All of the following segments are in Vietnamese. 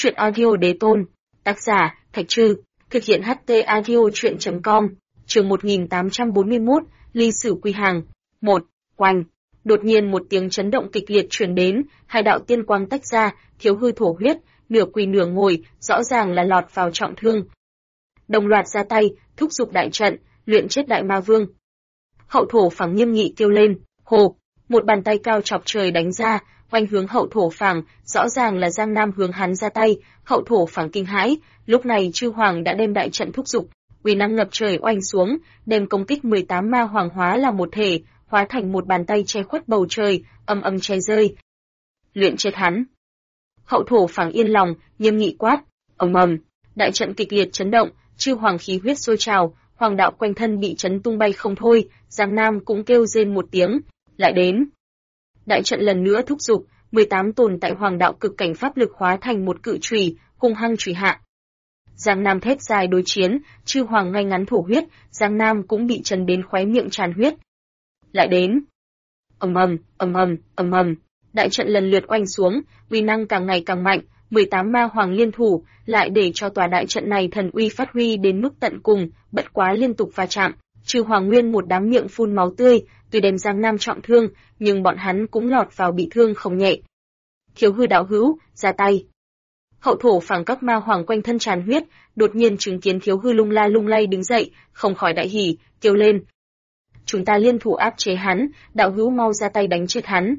Chuyện audio đế tôn. Tác giả, Thạch Trư. Thực hiện HT audio chuyện.com. Chương 1841, Ly Sử Quy Hàng. 1. Oanh. Đột nhiên một tiếng chấn động kịch liệt truyền đến, hai đạo tiên quang tách ra, Thiếu Hư thổ huyết, nửa quỳ nửa ngồi, rõ ràng là lọt vào trọng thương. Đồng loạt ra tay, thúc giục đại trận, luyện chết đại ma vương. Hậu thổ phẳng nghiêm nghị kêu lên, hồ, một bàn tay cao chọc trời đánh ra, oanh hướng hậu thổ phẳng, rõ ràng là Giang Nam hướng hắn ra tay, hậu thổ phẳng kinh hãi, lúc này chư hoàng đã đem đại trận thúc giục, uy năng ngập trời oanh xuống, đem công kích 18 ma hoàng hóa là một thể, hóa thành một bàn tay che khuất bầu trời, âm âm che rơi. Luyện chết hắn. Hậu thổ phẳng yên lòng, nghiêm nghị quát, ầm ầm, đại trận kịch liệt chấn động, chư hoàng khí huyết sôi trào, hoàng đạo quanh thân bị chấn tung bay không thôi, Giang Nam cũng kêu rên một tiếng, lại đến. Đại trận lần nữa thúc giục, 18 tồn tại hoàng đạo cực cảnh pháp lực hóa thành một cự chùy, hung hăng chùy hạ. Giang Nam thét dài đối chiến, chư hoàng ngay ngắn thổ huyết, Giang Nam cũng bị chấn đến khóe miệng tràn huyết. Lại đến. Ầm ầm, ầm ầm, ầm ầm, đại trận lần lượt oanh xuống, uy năng càng ngày càng mạnh, 18 ma hoàng liên thủ, lại để cho tòa đại trận này thần uy phát huy đến mức tận cùng, bất quá liên tục va chạm, chư hoàng nguyên một đám miệng phun máu tươi, tuy đem Giang Nam trọng thương, nhưng bọn hắn cũng lọt vào bị thương không nhẹ. Thiếu Hư đạo hữu, ra tay. Hậu thổ phẳng các ma hoàng quanh thân tràn huyết, đột nhiên chứng kiến Thiếu Hư lung lay đứng dậy, không khỏi đại hỉ, kêu lên. Chúng ta liên thủ áp chế hắn, đạo hữu mau ra tay đánh chết hắn.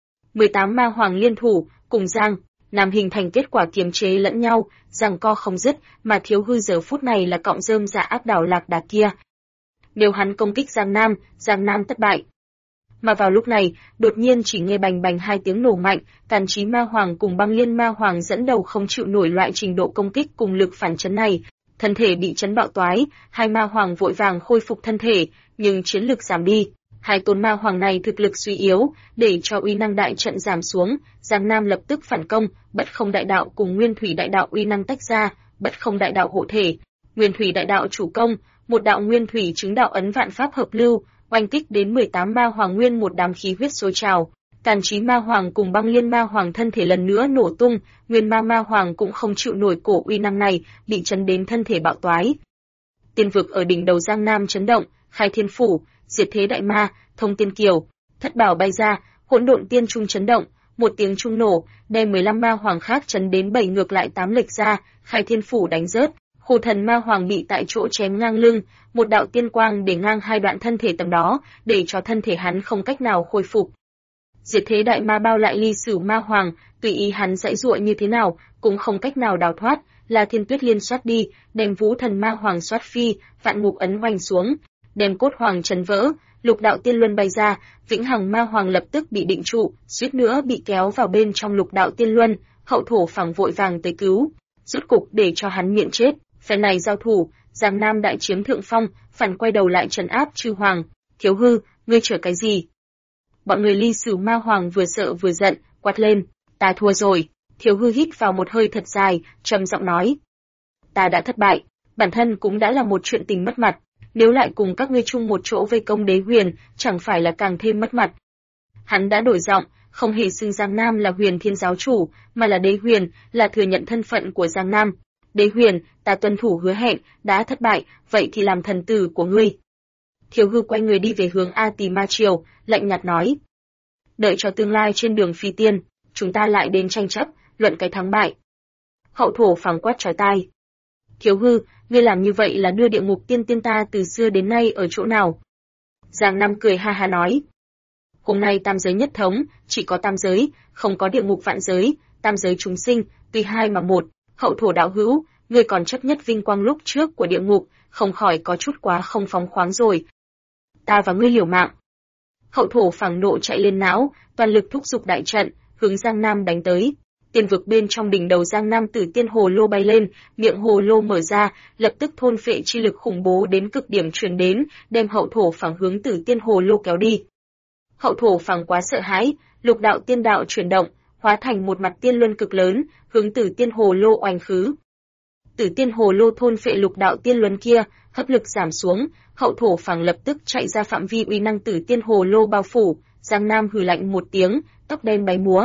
18 ma hoàng liên thủ, cùng Giang Nam hình thành kết quả kiềm chế lẫn nhau, giằng co không dứt, mà Thiếu Hư giờ phút này là cọng rơm dạ áp đảo lạc đà kia. Nếu hắn công kích Giang Nam thất bại. Mà vào lúc này, đột nhiên chỉ nghe bành bành hai tiếng nổ mạnh, Càn Chí ma hoàng cùng Băng Liên ma hoàng dẫn đầu không chịu nổi loại trình độ công kích cùng lực phản chấn này, thân thể bị chấn bạo toái, hai ma hoàng vội vàng khôi phục thân thể, nhưng chiến lực giảm đi. Hai tôn ma hoàng này thực lực suy yếu, để cho uy năng đại trận giảm xuống, Giang Nam lập tức phản công, Bất Không đại đạo cùng Nguyên Thủy đại đạo uy năng tách ra, Bất Không đại đạo hộ thể, Nguyên Thủy đại đạo chủ công, một đạo Nguyên Thủy chứng đạo ấn vạn pháp hợp lưu, oanh kích đến 18 ma hoàng nguyên một đám khí huyết sôi trào. Càn Chí ma hoàng cùng Băng Liên ma hoàng thân thể lần nữa nổ tung, Nguyên ma hoàng cũng không chịu nổi cổ uy năng này, bị chấn đến thân thể bạo toái. Tiên vực ở đỉnh đầu Giang Nam chấn động, khai thiên phủ, diệt thế đại ma, thông tiên kiều, thất bảo bay ra, hỗn độn tiên trung chấn động, một tiếng trung nổ, đem 15 ma hoàng khác chấn đến 7 ngược lại 8 lệch ra, khai thiên phủ đánh rớt, Khổ Thần ma hoàng bị tại chỗ chém ngang lưng, một đạo tiên quang để ngang hai đoạn thân thể tầm đó, để cho thân thể hắn không cách nào khôi phục. Diệt thế đại ma bao lại Ly Sử ma hoàng, tùy ý hắn giãy giụa như thế nào, cũng không cách nào đào thoát, là Thiên Tuyết Liên xoát đi, đem Vũ Thần ma hoàng xoát phi, vạn ngục ấn hoành xuống, đem cốt hoàng chấn vỡ, lục đạo tiên luân bay ra, Vĩnh Hằng ma hoàng lập tức bị định trụ, suýt nữa bị kéo vào bên trong lục đạo tiên luân, hậu thổ phẳng vội vàng tới cứu, rút cục để cho hắn miễn chết. Phe này giao thủ, Giang Nam đại chiếm thượng phong, phản quay đầu lại trấn áp chư hoàng. Thiếu Hư, ngươi chờ cái gì? Bọn người Ly Sử ma hoàng vừa sợ vừa giận, quát lên, ta thua rồi. Thiếu Hư hít vào một hơi thật dài, trầm giọng nói, ta đã thất bại, bản thân cũng đã là một chuyện tình mất mặt, nếu lại cùng các ngươi chung một chỗ vây công Đế Huyền, chẳng phải là càng thêm mất mặt. Hắn đã đổi giọng, không hề xưng Giang Nam là Huyền Thiên giáo chủ, mà là Đế Huyền, là thừa nhận thân phận của Giang Nam. Đế Huyền, ta tuân thủ hứa hẹn, đã thất bại, vậy thì làm thần tử của ngươi. Thiếu Hư quay người đi về hướng A Tỳ Ma Triều, lạnh nhạt nói. Đợi cho tương lai trên đường phi tiên, chúng ta lại đến tranh chấp, luận cái thắng bại. Hậu thổ phẳng quát chói tai. Thiếu Hư, ngươi làm như vậy là đưa địa ngục tiên tiên ta từ xưa đến nay ở chỗ nào? Giang Nam cười ha ha nói. Hôm nay tam giới nhất thống, chỉ có tam giới, không có địa ngục vạn giới, tam giới chúng sinh, tuy hai mà một. Hậu thổ đạo hữu, ngươi còn chấp nhất vinh quang lúc trước của địa ngục, không khỏi có chút quá không phóng khoáng rồi. Ta và ngươi liều mạng. Hậu thổ phẳng nộ chạy lên não, toàn lực thúc giục đại trận, hướng Giang Nam đánh tới. Tiên vực bên trong đỉnh đầu Giang Nam Tử Tiên hồ lô bay lên, miệng hồ lô mở ra, lập tức thôn phệ chi lực khủng bố đến cực điểm truyền đến, đem hậu thổ phẳng hướng Tử Tiên hồ lô kéo đi. Hậu thổ phẳng quá sợ hãi, lục đạo tiên đạo chuyển động, hóa thành một mặt tiên luân cực lớn, hướng Tử Tiên hồ lô oanh khứ. Tử Tiên hồ lô thôn phệ lục đạo tiên luân kia, hấp lực giảm xuống, hậu thổ phẳng lập tức chạy ra phạm vi uy năng Tử Tiên hồ lô bao phủ. Giang Nam hừ lạnh một tiếng, tóc đen bay múa,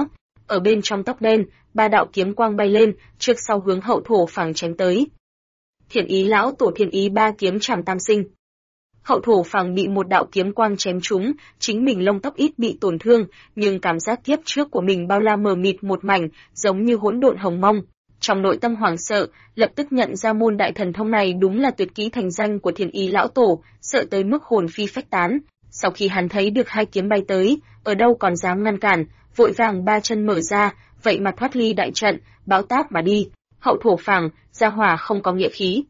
ở bên trong tóc đen, ba đạo kiếm quang bay lên, trước sau hướng Hậu Thổ Phàng chém tới. Thiện Ý lão tổ Thiện Ý ba kiếm chảm tam sinh. Hậu Thổ Phàng bị một đạo kiếm quang chém trúng, chính mình lông tóc ít bị tổn thương, nhưng cảm giác kiếp trước của mình bao la mờ mịt một mảnh, giống như hỗn độn hồng mông. Trong nội tâm hoảng sợ, lập tức nhận ra môn đại thần thông này đúng là tuyệt kỹ thành danh của Thiện Ý lão tổ, sợ tới mức hồn phi phách tán. Sau khi hắn thấy được hai kiếm bay tới, ở đâu còn dám ngăn cản, vội vàng ba chân mở ra, vậy mà thoát ly đại trận, bão táp mà đi. Hậu Thổ Phàng, gia hỏa không có nghĩa khí.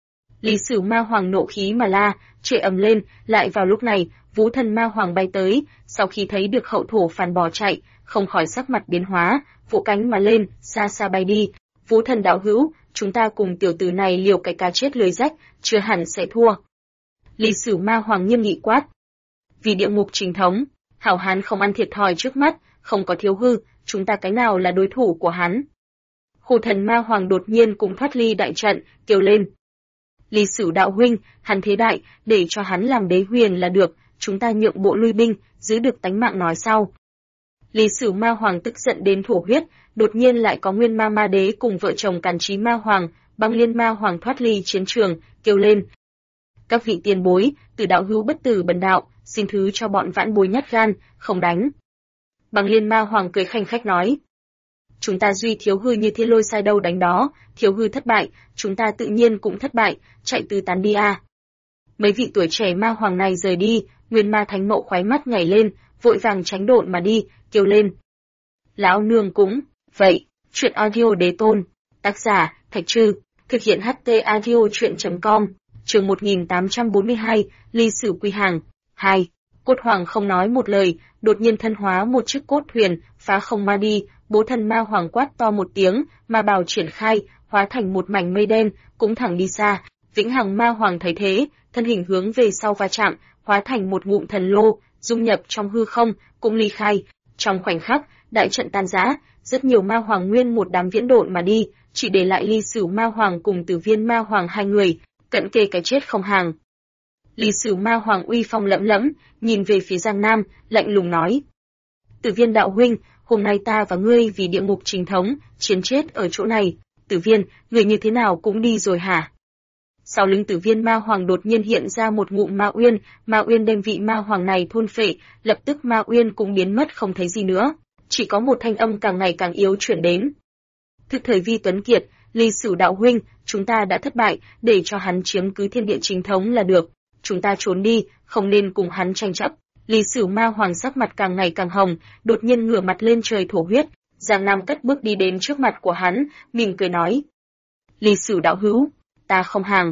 Lý Sử Ma Hoàng nộ khí mà la, chửi ầm lên, lại vào lúc này, Vũ Thần Ma Hoàng bay tới, sau khi thấy được Hậu Thổ Phàn bỏ chạy, không khỏi sắc mặt biến hóa, vỗ cánh mà lên, xa xa bay đi. Vũ Thần đạo hữu, chúng ta cùng tiểu tử này liều cái cá chết lưới rách, chưa hẳn sẽ thua. Lý Sử Ma Hoàng nghiêm nghị quát. Vì địa ngục chính thống, hảo hán không ăn thiệt thòi trước mắt, không có thiếu hư, chúng ta cái nào là đối thủ của hắn. Hổ Thần Ma Hoàng đột nhiên cũng thoát ly đại trận, kêu lên. Lý Sử đạo huynh, hắn thế đại, để cho hắn làm đế huyền là được, chúng ta nhượng bộ lui binh, giữ được tánh mạng nói sau. Lý Sử Ma Hoàng tức giận đến thổ huyết, đột nhiên lại có Nguyên Ma Ma Đế cùng vợ chồng Càn Chí Ma Hoàng, Băng Liên Ma Hoàng thoát ly chiến trường, kêu lên. Các vị tiền bối, Tử đạo hữu bất tử bần đạo, xin thứ cho bọn vãn bối nhát gan, không đánh. Băng Liên Ma Hoàng cười khanh khách nói. Chúng ta duy thiếu hư như thiên lôi sai đâu đánh đó, thiếu hư thất bại, chúng ta tự nhiên cũng thất bại, chạy tứ tán đi a. Mấy vị tuổi trẻ ma hoàng này rời đi, Nguyên Ma Thánh Mậu khoái mắt nhảy lên, vội vàng tránh độn mà đi, kêu lên. Lão nương cũng, vậy, chuyện audio đế tôn, tác giả, Thạch Trư, thực hiện HT audio chuyện.com, chương 1842, Ly Sử Quy Hàng, 2. Cốt Hoàng không nói một lời, đột nhiên thân hóa một chiếc cốt thuyền, phá không ma đi, Bố Thần Ma Hoàng quát to một tiếng, ma bào triển khai, hóa thành một mảnh mây đen, cũng thẳng đi xa. Vĩnh Hằng Ma Hoàng thấy thế, thân hình hướng về sau va chạm, hóa thành một ngụm thần lô, dung nhập trong hư không, cũng ly khai. Trong khoảnh khắc, đại trận tan rã, rất nhiều ma hoàng nguyên một đám viễn độn mà đi, chỉ để lại Ly Sử Ma Hoàng cùng Tử Viên Ma Hoàng hai người, cận kề cái chết không hàng. Ly Sử Ma Hoàng uy phong lẫm lẫm, nhìn về phía Giang Nam, lạnh lùng nói: Tử Viên đạo huynh, hôm nay ta và ngươi vì địa ngục chính thống, chiến chết ở chỗ này. Tử Viên, người như thế nào cũng đi rồi hả? Sau lưng Tử Viên Ma Hoàng đột nhiên hiện ra một ngụm ma uyên đem vị ma hoàng này thôn phệ, lập tức ma uyên cũng biến mất không thấy gì nữa, chỉ có một thanh âm càng ngày càng yếu chuyển đến. Thực thời Vi Tuấn Kiệt, Ly Sử đạo huynh, chúng ta đã thất bại, để cho hắn chiếm cứ thiên địa chính thống là được, chúng ta trốn đi, không nên cùng hắn tranh chấp. Lý Sử Ma Hoàng sắc mặt càng ngày càng hồng, đột nhiên ngửa mặt lên trời thổ huyết. Giang Nam cất bước đi đến trước mặt của hắn, mỉm cười nói: Lý Sử đạo hữu, ta không hàng.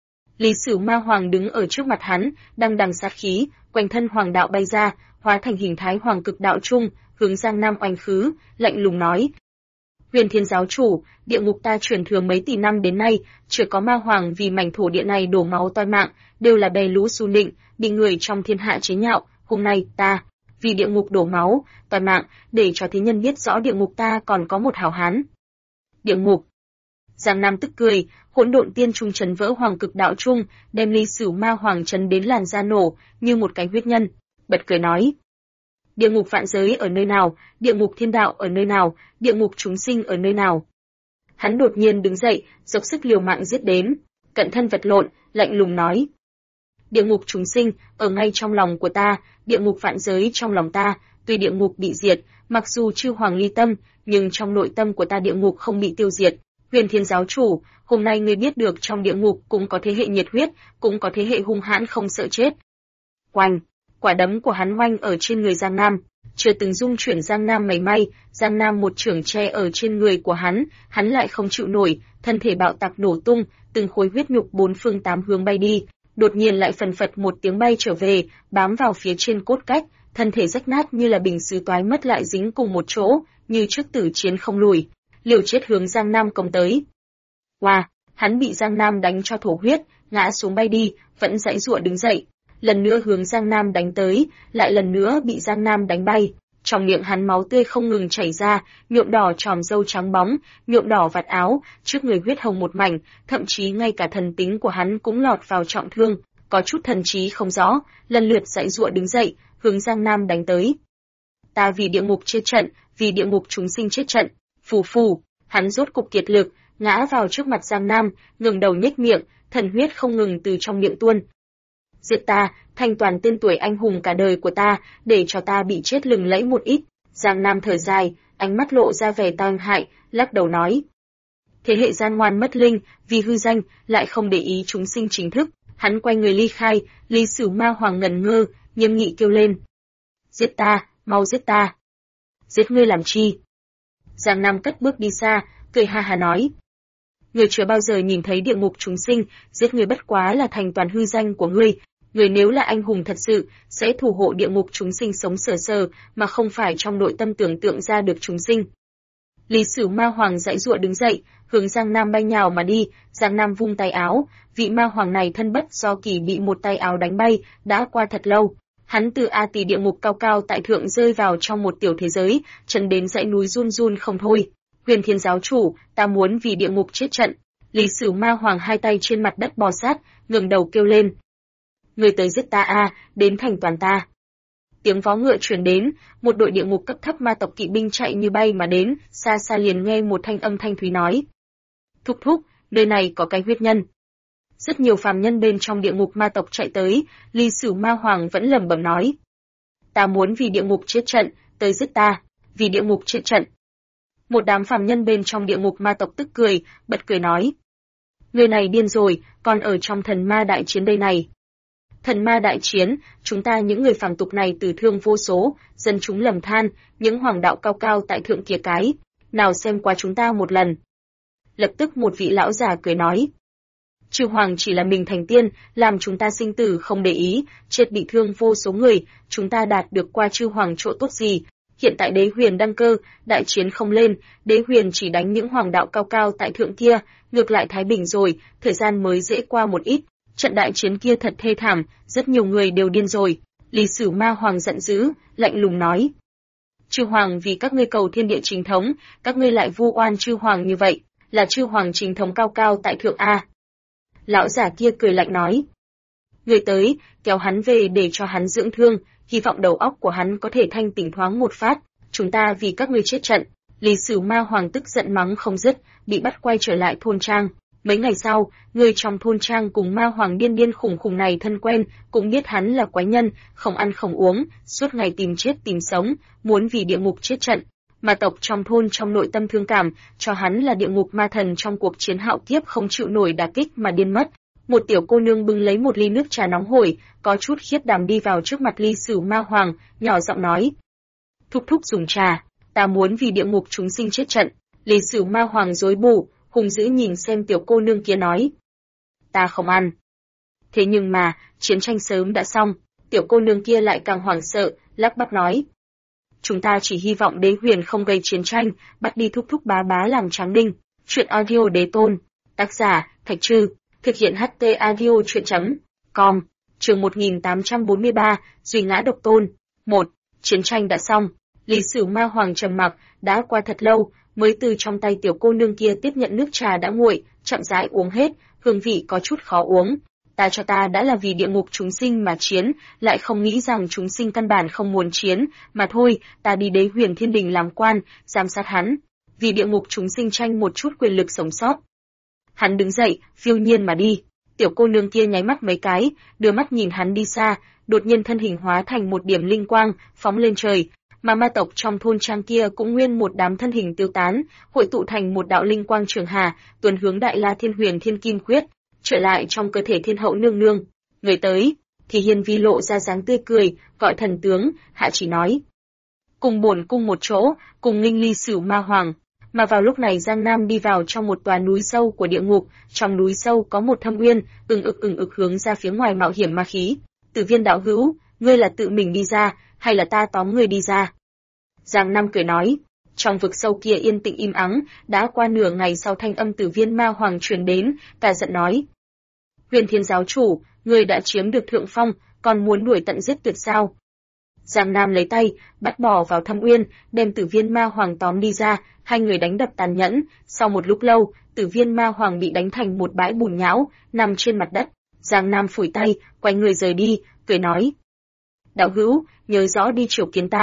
Lý Sử Ma Hoàng đứng ở trước mặt hắn, đang đằng sát khí, quanh thân hoàng đạo bay ra, hóa thành hình thái hoàng cực đạo trung, hướng Giang Nam oanh khứ, lạnh lùng nói: Huyền Thiên giáo chủ, địa ngục ta truyền thừa mấy tỷ năm đến nay, chưa có ma hoàng vì mảnh thổ địa này đổ máu toi mạng, đều là bè lũ xu nịnh, bị người trong thiên hạ chế nhạo. Hôm nay ta vì địa ngục đổ máu toi mạng, để cho thế nhân biết rõ địa ngục ta còn có một hảo hán. Địa ngục. Giang Nam tức cười, hỗn độn tiên trung chấn vỡ hoàng cực đạo trung, đem Ly Sử Ma Hoàng chấn đến làn da nổ như một cái huyết nhân, bật cười nói: Địa ngục vạn giới ở nơi nào, địa ngục thiên đạo ở nơi nào, địa ngục chúng sinh ở nơi nào. Hắn đột nhiên đứng dậy, dốc sức liều mạng giết đến, cận thân vật lộn, lạnh lùng nói: Địa ngục chúng sinh ở ngay trong lòng của ta, địa ngục vạn giới trong lòng ta, tuy địa ngục bị diệt, mặc dù chư hoàng ly tâm, nhưng trong nội tâm của ta địa ngục không bị tiêu diệt. Huyền Thiên giáo chủ, hôm nay ngươi biết được trong địa ngục cũng có thế hệ nhiệt huyết, cũng có thế hệ hung hãn không sợ chết. Oanh, quả đấm của hắn oanh ở trên người Giang Nam, chưa từng dung chuyển Giang Nam mảy may, Giang Nam một chưởng che ở trên người của hắn lại không chịu nổi, thân thể bạo tạc nổ tung, từng khối huyết nhục bốn phương tám hướng bay đi, đột nhiên lại phần phật một tiếng bay trở về, bám vào phía trên cốt cách, thân thể rách nát như là bình sứ toái mất lại dính cùng một chỗ, như trước tử chiến không lùi, liều chết hướng Giang Nam công tới. Wow, hắn bị Giang Nam đánh cho thổ huyết, ngã xuống bay đi, vẫn giãy giụa đứng dậy, lần nữa hướng Giang Nam đánh tới, lại lần nữa bị Giang Nam đánh bay. Trong miệng hắn máu tươi không ngừng chảy ra, nhuộm đỏ tròm râu trắng bóng, nhuộm đỏ vạt áo, trước người huyết hồng một mảnh, thậm chí ngay cả thần tính của hắn cũng lọt vào trọng thương, có chút thần trí không rõ, lần lượt giãy giụa đứng dậy, hướng Giang Nam đánh tới. ta vì địa ngục chết trận, vì địa ngục chúng sinh chết trận. Phù phù, hắn rốt cục kiệt lực, ngã vào trước mặt Giang Nam, ngẩng đầu nhếch miệng, thần huyết không ngừng từ trong miệng tuôn. Giết ta, thanh toàn tên tuổi anh hùng cả đời của ta, để cho ta bị chết lừng lẫy một ít. Giang Nam thở dài, ánh mắt lộ ra vẻ tai hại, lắc đầu nói. Thế hệ gian ngoan mất linh, vì hư danh, lại không để ý chúng sinh chính thức. Hắn quay người ly khai, Lý Sửu Ma Hoàng ngẩn ngơ, nghiêm nghị kêu lên. Giết ta, mau giết ta. Giết ngươi làm chi? Giang Nam cất bước đi xa, cười ha ha nói. Ngươi chưa bao giờ nhìn thấy địa ngục chúng sinh, giết ngươi bất quá là thành toàn hư danh của ngươi. Ngươi nếu là anh hùng thật sự, sẽ thủ hộ địa ngục chúng sinh sống sờ sờ, mà không phải trong nội tâm tưởng tượng ra được chúng sinh. Lý Sửu Ma Hoàng giãy giụa đứng dậy, hướng Giang Nam bay nhào mà đi. Giang Nam vung tay áo, vị ma hoàng này thân bất do kỳ bị một tay áo đánh bay, đã qua thật lâu. Hắn từ A Tỳ địa ngục cao cao tại thượng rơi vào trong một tiểu thế giới, chân đến dãy núi run run không thôi. Huyền Thiên giáo chủ, ta muốn vì địa ngục chết trận. Lý Sửu Ma Hoàng hai tay trên mặt đất bò sát, ngẩng đầu kêu lên. Người tới giết ta a, đến thành toàn ta. Tiếng vó ngựa truyền đến, một đội địa ngục cấp thấp ma tộc kỵ binh chạy như bay mà đến, xa xa liền nghe một thanh âm thanh thúy nói. Thúc thúc, nơi này có cái huyết nhân. Rất nhiều phàm nhân bên trong địa ngục ma tộc chạy tới, Lý Sửu Ma Hoàng vẫn lẩm bẩm nói. Ta muốn vì địa ngục chết trận, tới giết ta, vì địa ngục chết trận. Một đám phàm nhân bên trong địa ngục ma tộc tức cười, bật cười nói. Người này điên rồi, còn ở trong thần ma đại chiến đây này. Thần ma đại chiến, chúng ta những người phàm tục này tử thương vô số, dân chúng lầm than, những hoàng đạo cao cao tại thượng kia cái, nào xem qua chúng ta một lần. Lập tức một vị lão già cười nói. Chư hoàng chỉ là mình thành tiên, làm chúng ta sinh tử không để ý, chết bị thương vô số người, chúng ta đạt được qua chư hoàng chỗ tốt gì. Hiện tại đế huyền đăng cơ, đại chiến không lên, đế huyền chỉ đánh những hoàng đạo cao cao tại thượng kia, ngược lại thái bình rồi, thời gian mới dễ qua một ít. Trận đại chiến kia thật thê thảm, rất nhiều người đều điên rồi. Lý Sửu Ma Hoàng giận dữ, lạnh lùng nói. Chư hoàng vì các ngươi cầu thiên địa chính thống, các ngươi lại vu oan chư hoàng như vậy, là chư hoàng chính thống cao cao tại thượng a. Lão giả kia cười lạnh nói. Người tới, kéo hắn về để cho hắn dưỡng thương, hy vọng đầu óc của hắn có thể thanh tỉnh thoáng một phát, chúng ta vì các ngươi chết trận. Lý Sửu Ma Hoàng tức giận mắng không dứt, bị bắt quay trở lại thôn trang. Mấy ngày sau, người trong thôn trang cùng ma hoàng điên điên khủng khủng này thân quen, cũng biết hắn là quái nhân, không ăn không uống, suốt ngày tìm chết tìm sống, muốn vì địa ngục chết trận. Ma tộc trong thôn trong nội tâm thương cảm, cho hắn là địa ngục ma thần trong cuộc chiến hạo kiếp không chịu nổi đả kích mà điên mất. Một tiểu cô nương bưng lấy một ly nước trà nóng hổi, có chút khiếp đảm đi vào trước mặt Lý Sửu Ma Hoàng, nhỏ giọng nói. Thúc thúc dùng trà, ta muốn vì địa ngục chúng sinh chết trận. Lý Sửu Ma Hoàng rối bù, hung dữ nhìn xem tiểu cô nương kia nói. Ta không ăn. Thế nhưng mà, chiến tranh sớm đã xong, tiểu cô nương kia lại càng hoảng sợ, lắp bắp nói. Chúng ta chỉ hy vọng đế huyền không gây chiến tranh, bắt đi thúc thúc bá bá làm tráng đinh. Chuyện audio đế tôn. Tác giả, Thạch Trư. Thực hiện HT audio chuyện.com. Chương 1843, Duy ngã độc tôn. 1. Chiến tranh đã xong. Lý Sửu Ma Hoàng trầm mặc, đã qua thật lâu, mới từ trong tay tiểu cô nương kia tiếp nhận nước trà đã nguội, chậm rãi uống hết, hương vị có chút khó uống. Ta đã là vì địa ngục chúng sinh mà chiến, lại không nghĩ rằng chúng sinh căn bản không muốn chiến, mà thôi, ta đi đế huyền thiên đình làm quan, giám sát hắn, vì địa ngục chúng sinh tranh một chút quyền lực sống sót. Hắn đứng dậy, phiêu nhiên mà đi. Tiểu cô nương kia nháy mắt mấy cái, đưa mắt nhìn hắn đi xa, đột nhiên thân hình hóa thành một điểm linh quang, phóng lên trời. Mà ma tộc trong thôn trang kia cũng nguyên một đám thân hình tiêu tán, hội tụ thành một đạo linh quang trường hà, tuần hướng Đại La Thiên Huyền Thiên Kim Quyết, trở lại trong cơ thể Thiên Hậu nương nương. Người tới, thì Hiên Vi lộ ra dáng tươi cười, gọi thần tướng, hạ chỉ nói: cùng bổn cung một chỗ, cùng nghênh Lý Sửu Ma Hoàng. Mà vào lúc này Giang Nam đi vào trong một tòa núi sâu của địa ngục, trong núi sâu có một thâm uyên, ừng ực hướng ra phía ngoài mạo hiểm ma khí. Tử Viên đạo hữu, ngươi là tự mình đi ra, hay là ta tóm ngươi đi ra? Giang Nam cười nói. Trong vực sâu kia yên tĩnh im ắng, đã qua nửa ngày sau thanh âm Tử Viên Ma Hoàng truyền đến, cả giận nói: Huyền Thiên giáo chủ, ngươi đã chiếm được thượng phong, còn muốn đuổi tận giết tuyệt sao? Giang Nam lấy tay, bắt bỏ vào thâm uyên, đem Tử Viên Ma Hoàng tóm đi ra, hai người đánh đập tàn nhẫn, sau một lúc lâu, Tử Viên Ma Hoàng bị đánh thành một bãi bùn nhão, nằm trên mặt đất. Giang Nam phủi tay, quay người rời đi, cười nói: đạo hữu, nhớ rõ đi triều kiến ta.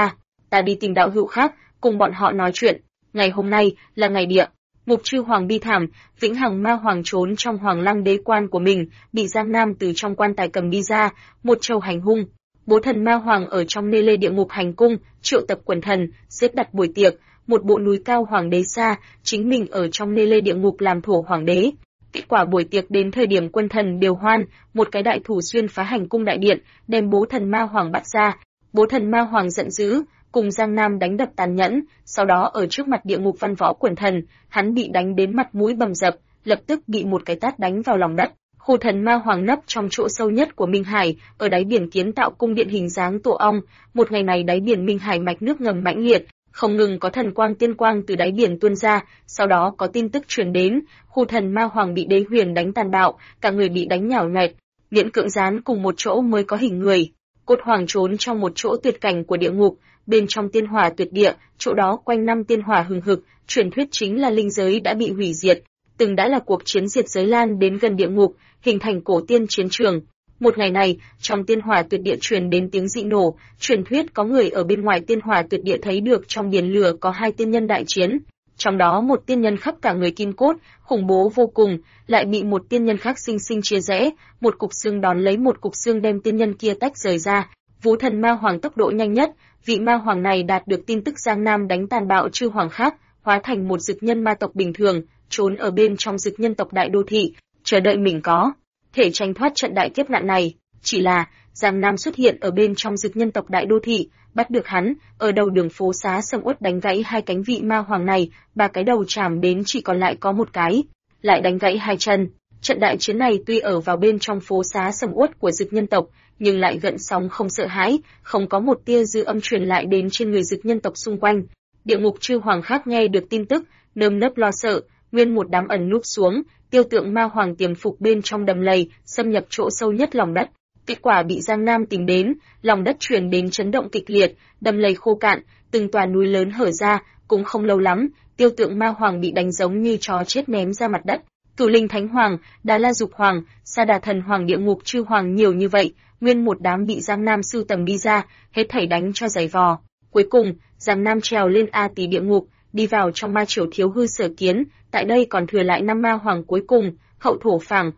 ta đi tìm đạo hữu khác, cùng bọn họ nói chuyện. Ngày hôm nay là ngày địa ngục chư hoàng bi thảm, Vĩnh Hằng Ma Hoàng trốn trong Hoàng Lăng đế quan của mình, bị Giang Nam từ trong quan tài cầm đi ra, một trầu hành hung. Bố thần Ma Hoàng ở trong nê lê địa ngục hành cung, triệu tập quần thần, xếp đặt buổi tiệc, một bộ núi cao hoàng đế xa, chính mình ở trong nê lê địa ngục làm thổ hoàng đế. Kết quả buổi tiệc đến thời điểm quân thần đều hoan, một cái đại thủ xuyên phá hành cung đại điện, đem bố thần Ma Hoàng bắt ra. Bố thần Ma Hoàng giận dữ, cùng Giang Nam đánh đập tàn nhẫn, sau đó ở trước mặt địa ngục văn võ quần thần, hắn bị đánh đến mặt mũi bầm dập, lập tức bị một cái tát đánh vào lòng đất. Khu thần Ma Hoàng nấp trong chỗ sâu nhất của Minh Hải, ở đáy biển kiến tạo cung điện hình dáng tổ ong. Một ngày này đáy biển Minh Hải mạch nước ngầm mãnh liệt, không ngừng có thần quang tiên quang từ đáy biển tuôn ra. Sau đó có tin tức truyền đến, khu thần Ma Hoàng bị Đế Huyền đánh tàn bạo, cả người bị đánh nhào nhoẹt, miễn cưỡng dán cùng một chỗ mới có hình người. Cốt Hoàng trốn trong một chỗ tuyệt cảnh của địa ngục, bên trong tiên hỏa tuyệt địa, chỗ đó quanh năm tiên hỏa hừng hực, truyền thuyết chính là linh giới đã bị hủy diệt, từng đã là cuộc chiến diệt giới lan đến gần địa ngục, hình thành cổ tiên chiến trường. Một ngày này, trong tiên hỏa tuyệt địa truyền đến tiếng dị nổ, truyền thuyết có người ở bên ngoài tiên hỏa tuyệt địa thấy được trong biển lửa có hai tiên nhân đại chiến. Trong đó một tiên nhân khắp cả người kim cốt, khủng bố vô cùng, lại bị một tiên nhân khác sinh sinh chia rẽ, một cục xương đón lấy một cục xương đem tiên nhân kia tách rời ra. Vũ thần Ma Hoàng tốc độ nhanh nhất, vị Ma Hoàng này đạt được tin tức Giang Nam đánh tàn bạo chư hoàng khác, hóa thành một dực nhân ma tộc bình thường, trốn ở bên trong dực nhân tộc đại đô thị, chờ đợi mình có thể tránh thoát trận đại kiếp nạn này. Chỉ là Giang Nam xuất hiện ở bên trong dực nhân tộc đại đô thị, bắt được hắn, ở đầu đường phố xá sầm uất đánh gãy hai cánh vị Ma Hoàng này, ba cái đầu chạm đến chỉ còn lại có một cái, lại đánh gãy hai chân. Trận đại chiến này tuy ở vào bên trong phố xá sầm uất của dực nhân tộc, nhưng lại gợn sóng không sợ hãi, không có một tia dư âm truyền lại đến trên người dực nhân tộc xung quanh. Địa ngục chư hoàng khác nghe được tin tức, nơm nớp lo sợ, nguyên một đám ẩn núp xuống, tiêu tượng Ma Hoàng tiềm phục bên trong đầm lầy, xâm nhập chỗ sâu nhất lòng đất. Kết quả bị Giang Nam tìm đến, lòng đất truyền đến chấn động kịch liệt, đầm lầy khô cạn, từng tòa núi lớn hở ra, cũng không lâu lắm, tiêu tượng Ma Hoàng bị đánh giống như chó chết ném ra mặt đất. Cửu Linh Thánh Hoàng, Đà La Dục Hoàng, Sa Đà Thần Hoàng địa ngục chư hoàng nhiều như vậy, nguyên một đám bị Giang Nam sưu tầm đi ra, hết thảy đánh cho giày vò. Cuối cùng, Giang Nam trèo lên A Tỳ địa ngục, đi vào trong ma triều Thiếu Hư Sở Kiến, tại đây còn thừa lại 5 Ma Hoàng cuối cùng, Hậu Thổ Phảng,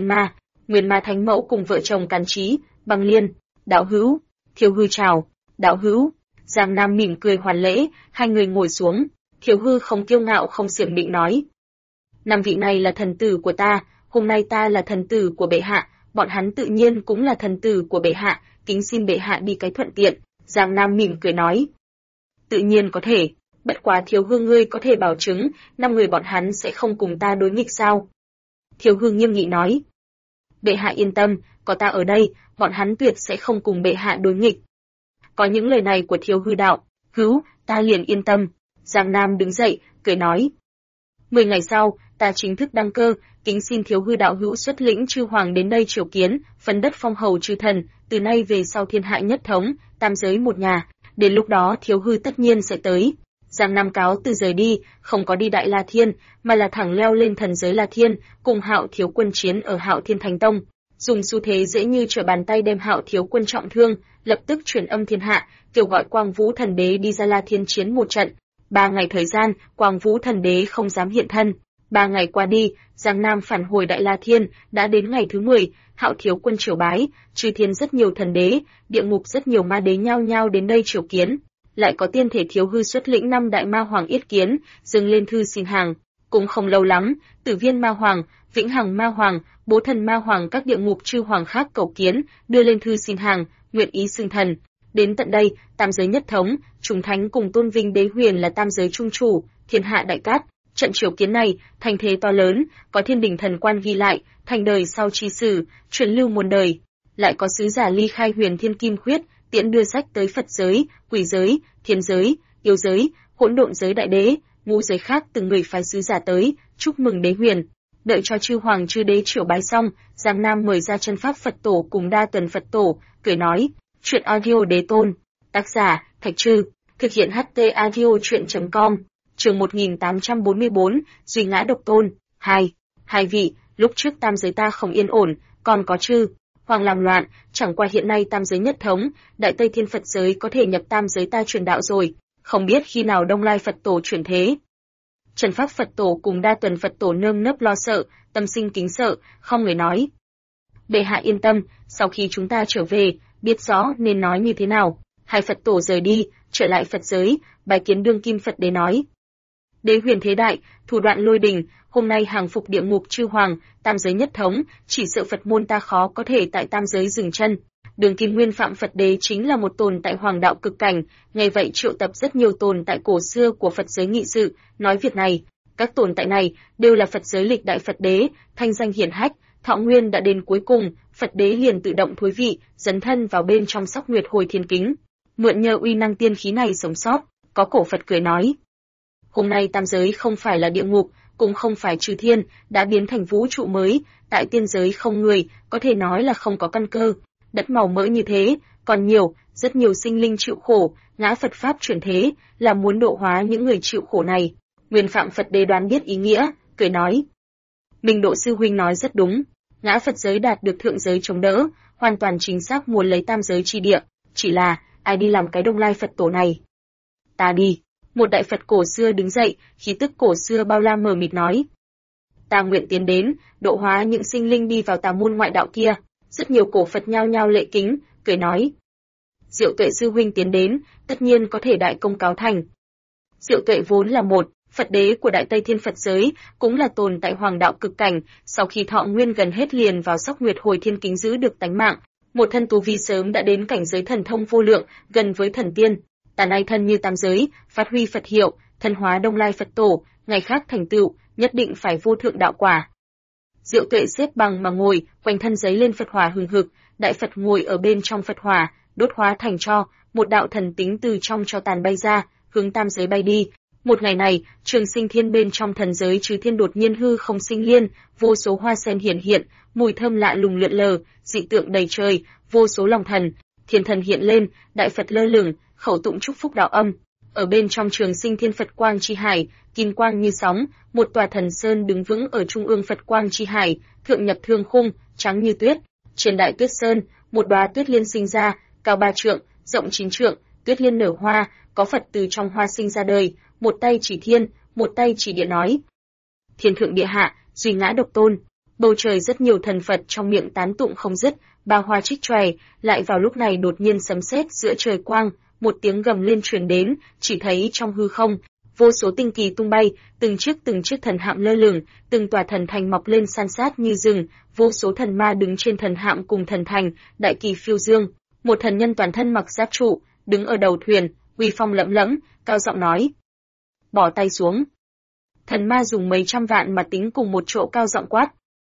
Nguyên Ma Thánh Mẫu cùng vợ chồng Càn Chí, Băng Liên, đạo hữu. Thiếu Hư chào, đạo hữu. Giang Nam mỉm cười hoàn lễ, hai người ngồi xuống. Thiếu Hư không kiêu ngạo không xiểm định nói: 5 vị này là thần tử của ta, hôm nay ta là thần tử của bệ hạ, bọn hắn tự nhiên cũng là thần tử của bệ hạ, kính xin bệ hạ đi cái thuận tiện. Giang Nam mỉm cười nói: tự nhiên có thể, bất quá Thiếu Hư ngươi có thể bảo chứng 5 người bọn hắn sẽ không cùng ta đối nghịch sao? Thiếu Hư nghiêm nghị nói: bệ hạ yên tâm, có ta ở đây, bọn hắn tuyệt sẽ không cùng bệ hạ đối nghịch. Có những lời này của Thiếu Hư đạo hữu, ta liền yên tâm. Giang Nam đứng dậy, cười nói: 10 ngày sau, ta chính thức đăng cơ, kính xin Thiếu Hư đạo hữu xuất lĩnh chư hoàng đến đây triều kiến, phân đất phong hầu chư thần, từ nay về sau thiên hạ nhất thống, tam giới một nhà, đến lúc đó Thiếu Hư tất nhiên sẽ tới. Giang Nam cáo từ rời đi, không có đi Đại La Thiên, mà là thẳng leo lên thần giới La Thiên, cùng Hạo Thiếu Quân chiến ở Hạo Thiên Thánh Tông, dùng xu thế dễ như trở bàn tay đem Hạo Thiếu Quân trọng thương, lập tức truyền âm thiên hạ, kêu gọi Quang Vũ Thần Đế đi ra La Thiên chiến một trận. 3 ngày thời gian, Quang Vũ Thần Đế không dám hiện thân. 3 ngày qua đi, Giang Nam phản hồi Đại La Thiên, đã đến ngày thứ 10, Hạo Thiếu Quân triều bái, chư thiên rất nhiều thần đế, địa ngục rất nhiều ma đế nhao nhao đến đây triều kiến. Lại có tiên thể Thiếu Hư xuất lĩnh 5 đại ma hoàng yết kiến, dâng lên thư xin hàng. Cũng không lâu lắm, Tử Viên Ma Hoàng, Vĩnh Hằng Ma Hoàng, Bố Thần Ma Hoàng các địa ngục chư hoàng khác cầu kiến, đưa lên thư xin hàng, nguyện ý xưng thần. Đến tận đây, tam giới nhất thống, chúng thánh cùng tôn vinh Đế Huyền là tam giới trung chủ, thiên hạ đại cát. Trận triều kiến này, thành thế to lớn, có thiên đình thần quan ghi lại, thành đời sau chi sử, truyền lưu muôn đời. Lại có sứ giả ly khai Huyền Thiên Kim Khuyết, tiễn đưa sách tới Phật giới, Quỷ giới, Thiên giới, Yêu giới, Hỗn Độn giới đại đế, ngũ giới khác từng người phái sứ giả tới, chúc mừng Đế Huyền. Đợi cho chư hoàng chư đế triều bái xong, Giang Nam mời ra chân pháp Phật tổ cùng Đa Tuần Phật tổ, cười nói: Truyện audio đế tôn. Tác giả: Thạch Trư. Thực hiện HT audio truyện.com. Chương 1844, Duy Ngã Độc Tôn. 2. Hai vị, lúc trước tam giới ta không yên ổn, còn có chư Hoàng làm loạn, chẳng qua hiện nay tam giới nhất thống, Đại Tây Thiên Phật giới có thể nhập tam giới ta truyền đạo rồi, không biết khi nào Đông Lai Phật Tổ chuyển thế. Trần Pháp Phật Tổ cùng Đa Tuần Phật Tổ nơm nớp lo sợ, tâm sinh kính sợ, không người nói. Bệ hạ yên tâm, sau khi chúng ta trở về, biết rõ nên nói như thế nào. Hai Phật Tổ rời đi, trở lại Phật giới, bái kiến đương kim Phật Đế nói. Đế huyền thế đại, thủ đoạn lôi đình, hôm nay hàng phục địa ngục chư hoàng, tam giới nhất thống, chỉ sợ Phật môn ta khó có thể tại tam giới dừng chân. Đường kim nguyên phạm Phật Đế chính là một tồn tại hoàng đạo cực cảnh, ngay vậy triệu tập rất nhiều tồn tại cổ xưa của Phật giới nghị sự, nói việc này. Các tồn tại này đều là Phật giới lịch đại Phật Đế, thanh danh hiển hách, thọ nguyên đã đến cuối cùng, Phật Đế liền tự động thối vị, dấn thân vào bên trong Sóc Nguyệt Hồi Thiên Kính, mượn nhờ uy năng tiên khí này sống sót. Có cổ Phật cười nói: hôm nay tam giới không phải là địa ngục, cũng không phải trừ thiên, đã biến thành vũ trụ mới, tại tiên giới không người, có thể nói là không có căn cơ. Đất màu mỡ như thế, còn nhiều, rất nhiều sinh linh chịu khổ, ngã Phật Pháp chuyển thế, là muốn độ hóa những người chịu khổ này. Nguyên Phạm Phật Đế đoán biết ý nghĩa, cười nói: Minh Độ Sư Huynh nói rất đúng, ngã Phật giới đạt được thượng giới chống đỡ, hoàn toàn chính xác muốn lấy tam giới chi địa, chỉ là, ai đi làm cái Đông Lai Phật Tổ này? Ta đi. Một đại Phật cổ xưa đứng dậy, khí tức cổ xưa bao la mờ mịt nói: ta nguyện tiến đến, độ hóa những sinh linh đi vào tà môn ngoại đạo kia. Rất nhiều cổ Phật nhao nhao lệ kính, cười nói: Diệu Tuệ sư huynh tiến đến, tất nhiên có thể đại công cáo thành. Diệu Tuệ vốn là một Phật Đế của Đại Tây Thiên Phật giới, cũng là tồn tại hoàng đạo cực cảnh, sau khi thọ nguyên gần hết liền vào Sóc Nguyệt Hồi Thiên Kính giữ được tánh mạng, một thân tu vi sớm đã đến cảnh giới thần thông vô lượng, gần với thần tiên. Ta nay thân như tam giới, phát huy Phật hiệu, thân hóa Đông Lai Phật Tổ, ngày khác thành tựu, nhất định phải vô thượng đạo quả. Diệu Tuệ xếp bằng mà ngồi, quanh thân giấy lên Phật hỏa hừng hực, đại Phật ngồi ở bên trong Phật hỏa, đốt hóa thành tro, một đạo thần tính từ trong tro tàn bay ra, hướng tam giới bay đi. Một ngày này, Trường Sinh Thiên bên trong thần giới Trừ Thiên đột nhiên hư không sinh liên, vô số hoa sen hiển hiện, mùi thơm lạ lùng lượn lờ, dị tượng đầy trời, vô số lòng thần, thiên thần hiện lên, đại Phật lơ lửng, khẩu tụng chúc phúc đạo âm. Ở bên trong Trường Sinh Thiên Phật quang chi hải, kim quang như sóng, một tòa thần sơn đứng vững ở trung ương Phật quang chi hải, thượng nhập thương khung, trắng như tuyết. Trên đại tuyết sơn, một đóa tuyết liên sinh ra, cao 3 trượng, rộng 9 trượng, tuyết liên nở hoa, có Phật từ trong hoa sinh ra đời, một tay chỉ thiên, một tay chỉ địa nói: Thiên thượng địa hạ, duy ngã độc tôn. Bầu trời rất nhiều thần Phật trong miệng tán tụng không dứt, ba hoa trích chòe, lại vào lúc này đột nhiên sấm sét giữa trời quang, một tiếng gầm lên truyền đến, chỉ thấy trong hư không, vô số tinh kỳ tung bay, từng chiếc thần hạm lơ lửng, từng tòa thần thành mọc lên san sát như rừng, vô số thần ma đứng trên thần hạm cùng thần thành, đại kỳ phiêu dương. Một thần nhân toàn thân mặc giáp trụ, đứng ở đầu thuyền, uy phong lẫm lẫm, cao giọng nói: Bỏ tay xuống. Thần ma dùng mấy trăm vạn mà tính cùng một chỗ cao giọng quát: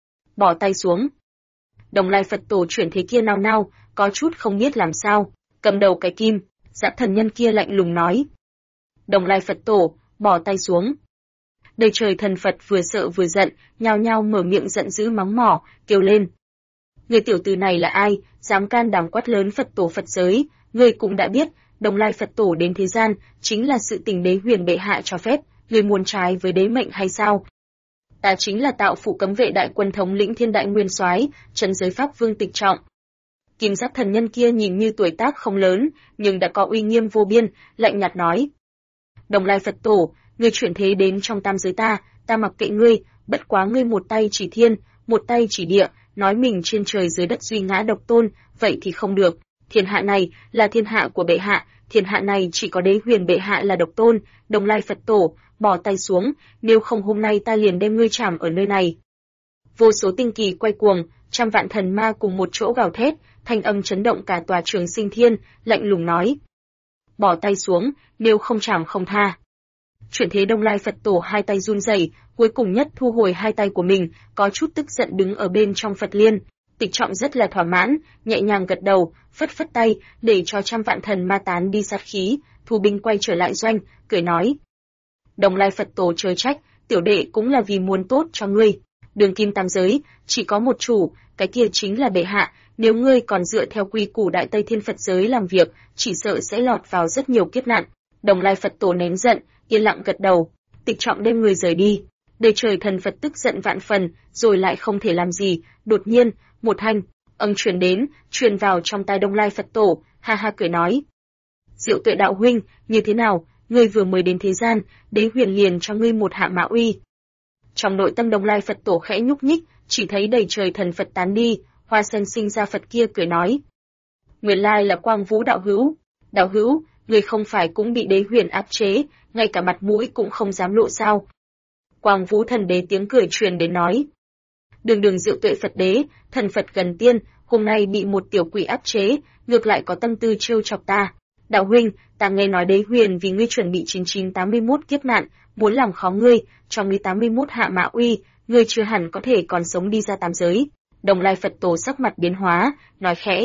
Bỏ tay xuống. Đồng Lai Phật Tổ chuyển thế kia nao nao, có chút không biết làm sao, cầm đầu cái kim, giáp thần nhân kia lạnh lùng nói: Đồng Lai Phật Tổ, bỏ tay xuống. Đầy trời thần Phật vừa sợ vừa giận, nhao nhao mở miệng giận dữ mắng mỏ, kêu lên: Người tiểu tử này là ai, dám can đảm quát lớn Phật Tổ Phật giới, người cũng đã biết, Đồng Lai Phật Tổ đến thế gian, chính là sự tình Đế Huyền bệ hạ cho phép, người muốn trái với đế mệnh hay sao? Ta chính là Tạo Phủ Cấm Vệ đại quân thống lĩnh Thiên Đại Nguyên Soái, trấn giới Pháp Vương Tịch Trọng. Kim giáp thần nhân kia nhìn như tuổi tác không lớn, nhưng đã có uy nghiêm vô biên, lạnh nhạt nói: Đồng Lai Phật Tổ, ngươi chuyển thế đến trong tam giới ta mặc kệ ngươi, bất quá ngươi một tay chỉ thiên, một tay chỉ địa, nói mình trên trời dưới đất duy ngã độc tôn, vậy thì không được. Thiên hạ này là thiên hạ của bệ hạ, thiên hạ này chỉ có Đế Huyền bệ hạ là độc tôn. Đồng Lai Phật Tổ, bỏ tay xuống, nếu không hôm nay ta liền đem ngươi trảm ở nơi này. Vô số tinh kỳ quay cuồng, trăm vạn thần ma cùng một chỗ gào thét, thanh âm chấn động cả tòa Trường Sinh Thiên, lạnh lùng nói: Bỏ tay xuống, nếu không trảm không tha. Chuyển thế Đông Lai Phật Tổ hai tay run rẩy, cuối cùng nhất thu hồi hai tay của mình, có chút tức giận đứng ở bên trong Phật liên. Tịch Trọng rất là thỏa mãn, nhẹ nhàng gật đầu, phất phất tay, để cho trăm vạn thần ma tán đi sát khí, thu binh quay trở lại doanh, cười nói: Đồng Lai Phật Tổ chớ trách, tiểu đệ cũng là vì muốn tốt cho ngươi. Đường kim tam giới, chỉ có một chủ, cái kia chính là bệ hạ, nếu ngươi còn dựa theo quy củ Đại Tây Thiên Phật giới làm việc, chỉ sợ sẽ lọt vào rất nhiều kiếp nạn. Đồng Lai Phật Tổ nén giận, yên lặng gật đầu. Tịch Trọng đem người rời đi. Đầy trời thần Phật tức giận vạn phần, rồi lại không thể làm gì. Đột nhiên, một thanh truyền đến, truyền vào trong tai Đông Lai Phật Tổ, ha ha cười nói. Diệu Tuệ đạo huynh, như thế nào, ngươi vừa mới đến thế gian, Đế Huyền liền cho ngươi một hạ mã uy. Trong nội tâm Đông Lai Phật Tổ khẽ nhúc nhích, chỉ thấy đầy trời thần Phật tán đi, Hoa Sen sinh ra Phật kia cười nói. Nguyên lai là Quang Vũ đạo hữu. Đạo hữu, ngươi không phải cũng bị Đế Huyền áp chế, ngay cả mặt mũi cũng không dám lộ sao. Quang Vũ thần đế tiếng cười truyền đến nói. Đường Diệu Tuệ Phật đế, thần Phật gần tiên, hôm nay bị một tiểu quỷ áp chế, ngược lại có tâm tư trêu chọc ta. Đạo huynh, ta nghe nói Đế Huyền vì ngươi chuẩn bị 9981 kiếp nạn, muốn làm khó ngươi, cho ngươi 81 hạ mã uy, ngươi chưa hẳn có thể còn sống đi ra tam giới. Đồng Lai Phật Tổ sắc mặt biến hóa, nói khẽ.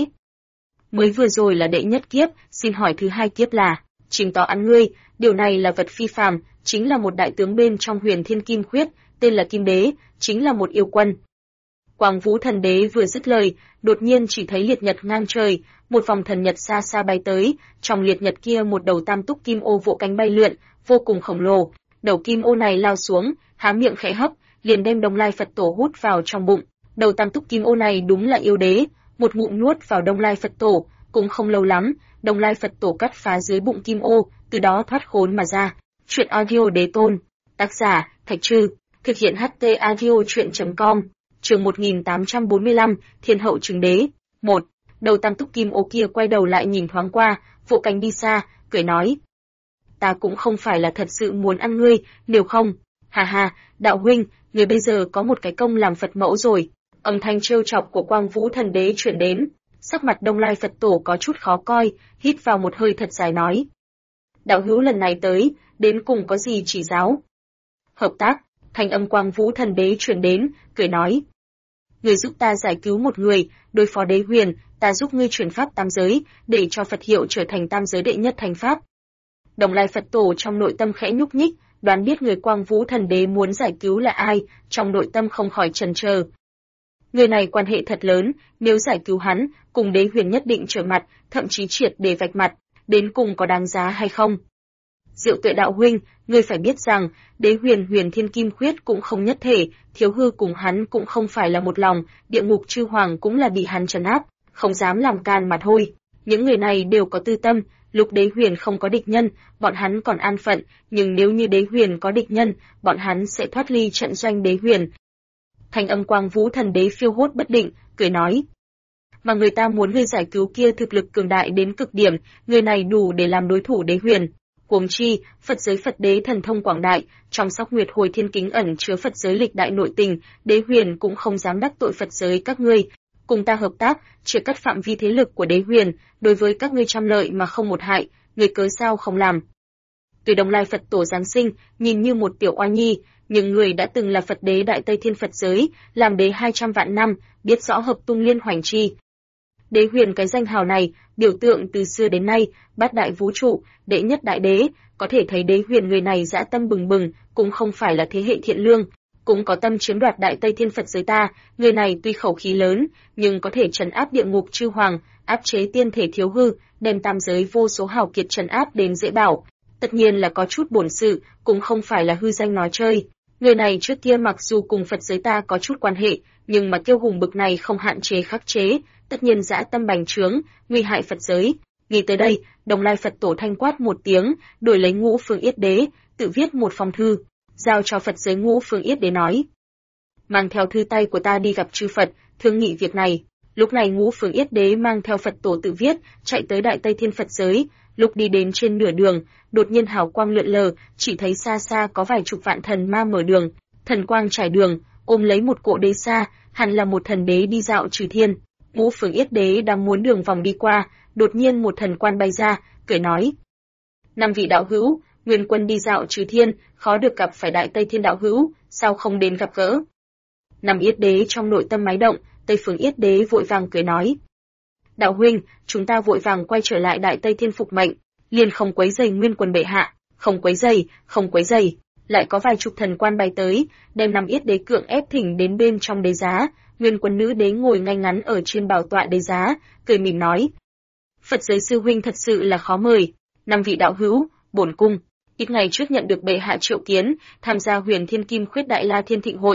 Mới vừa rồi là đệ nhất kiếp, xin hỏi thứ hai kiếp là, trình tỏ ăn ngươi, điều này là vật phi phàm, chính là một đại tướng bên trong Huyền Thiên Kim Khuyết, tên là Kim Đế, chính là một yêu quân. Quang Vũ thần đế vừa dứt lời, đột nhiên chỉ thấy liệt nhật ngang trời, một vòng thần nhật xa xa bay tới, trong liệt nhật kia một đầu tam túc kim ô vỗ cánh bay lượn, vô cùng khổng lồ, đầu kim ô này lao xuống, há miệng khẽ hấp, liền đem Đông Lai Phật Tổ hút vào trong bụng. Đầu tam túc kim ô này đúng là yêu đế, một ngụm nuốt vào Đông Lai Phật Tổ, cũng không lâu lắm, Đông Lai Phật Tổ cắt phá dưới bụng kim ô, từ đó thoát khốn mà ra. Truyện audio đế tôn, tác giả Thạch Trư, thực hiện HT audio truyện.com. Chương 1845, Thiên hậu chứng đế. 1. Đầu tam túc kim ô kia quay đầu lại nhìn thoáng qua, vỗ cánh đi xa, cười nói: "Ta cũng không phải là thật sự muốn ăn ngươi, nếu không, ha ha, đạo huynh, ngươi bây giờ có một cái công làm Phật mẫu rồi." Âm thanh trêu chọc của Quang Vũ thần đế truyền đến, sắc mặt Đông Lai Phật Tổ có chút khó coi, hít vào một hơi thật dài nói: "Đạo hữu lần này tới, đến cùng có gì chỉ giáo?" "Hợp tác." Thanh âm Quang Vũ thần đế truyền đến, cười nói: "Ngươi giúp ta giải cứu một người, đối phó Đế Huyền, ta giúp ngươi truyền pháp tam giới, để cho Phật hiệu trở thành tam giới đệ nhất thành pháp." Đồng Lai Phật Tổ trong nội tâm khẽ nhúc nhích, đoán biết người Quang Vũ thần đế muốn giải cứu là ai, trong nội tâm không khỏi chần chờ. Người này quan hệ thật lớn, nếu giải cứu hắn, cùng Đế Huyền nhất định trở mặt, thậm chí triệt để vạch mặt, đến cùng có đáng giá hay không? Diệu Tuệ đạo huynh, ngươi phải biết rằng, Đế Huyền Huyền Thiên Kim Khuyết cũng không nhất thể, Thiếu Hư cùng hắn cũng không phải là một lòng, địa ngục chư hoàng cũng là bị hắn trấn áp, không dám làm can mà thôi. Những người này đều có tư tâm, lúc Đế Huyền không có địch nhân, bọn hắn còn an phận, nhưng nếu như Đế Huyền có địch nhân, bọn hắn sẽ thoát ly trận doanh Đế Huyền. Thanh âm Quang Vũ thần đế phiêu hốt bất định, cười nói: "Mà người ta muốn ngươi giải cứu kia thực lực cường đại đến cực điểm, người này đủ để làm đối thủ Đế Huyền. Huống chi, Phật giới Phật đế thần thông quảng đại, trong Sóc Nguyệt Hồi Thiên Kính ẩn chứa Phật giới lịch đại nội tình, Đế Huyền cũng không dám đắc tội Phật giới các ngươi, cùng ta hợp tác, chia cắt phạm vi thế lực của Đế Huyền, đối với các ngươi trăm lợi mà không một hại, người cớ sao không làm?" Tuy Đông Lai Phật Tổ giáng sinh, nhìn như một tiểu oa nhi, nhưng người đã từng là Phật đế Đại Tây Thiên Phật giới, làm đế 200 vạn năm, biết rõ hợp tung liên hoành chi. Đế Huyền cái danh hào này, biểu tượng từ xưa đến nay, bát đại vũ trụ, đệ nhất đại đế, có thể thấy Đế Huyền người này dã tâm bừng bừng, cũng không phải là thế hệ thiện lương, cũng có tâm chiếm đoạt Đại Tây Thiên Phật giới ta, người này tuy khẩu khí lớn, nhưng có thể trấn áp địa ngục chư hoàng, áp chế tiên thể Thiếu Hư, đem tam giới vô số hào kiệt trấn áp đến dễ bảo. Tất nhiên là có chút bổn sự, cũng không phải là hư danh nói chơi. Người này trước kia mặc dù cùng Phật giới ta có chút quan hệ, nhưng mà kiêu hùng bực này không hạn chế khắc chế, tất nhiên dã tâm bành trướng, nguy hại Phật giới. Nghĩ tới đây, Đồng Lai Phật Tổ thanh quát một tiếng, đổi lấy Ngũ Phương Yết Đế, tự viết một phong thư, giao cho Phật giới Ngũ Phương Yết Đế nói: "Mang theo thư tay của ta đi gặp chư Phật, thương nghị việc này." Lúc này Ngũ Phương Yết Đế mang theo Phật Tổ tự viết, chạy tới Đại Tây Thiên Phật giới. Lúc đi đến trên nửa đường, đột nhiên hào quang lượn lờ, chỉ thấy xa xa có vài chục vạn thần ma mở đường, thần quang trải đường, ôm lấy một cỗ đế xa, hẳn là một thần đế đi dạo trừ thiên. Ngũ Phương Yết Đế đang muốn đường vòng đi qua, đột nhiên một thần quan bay ra, cười nói: "Năm vị đạo hữu, nguyên quân đi dạo trừ thiên, khó được gặp phải Đại Tây Thiên đạo hữu, sao không đến gặp gỡ?" Năm Yết Đế trong nội tâm máy động, Tây Phương Yết Đế vội vàng cười nói: "Đạo huynh, chúng ta vội vàng quay trở lại Đại Tây Thiên phục mệnh, liền không quấy rầy nguyên quân bệ hạ." Không quấy rầy. Lại có vài chục thần quan bay tới, đem năm Yết Đế cưỡng ép thỉnh đến bên trong đế giá. Nguyên quân nữ đế ngồi ngay ngắn ở trên bảo tọa đế giá, cười mỉm nói: "Phật giới sư huynh thật sự là khó mời. Năm vị đạo hữu, bổn cung ít ngày trước nhận được bệ hạ triệu kiến, tham gia Huyền Thiên Kim Khuyết Đại La Thiên Thịnh hội.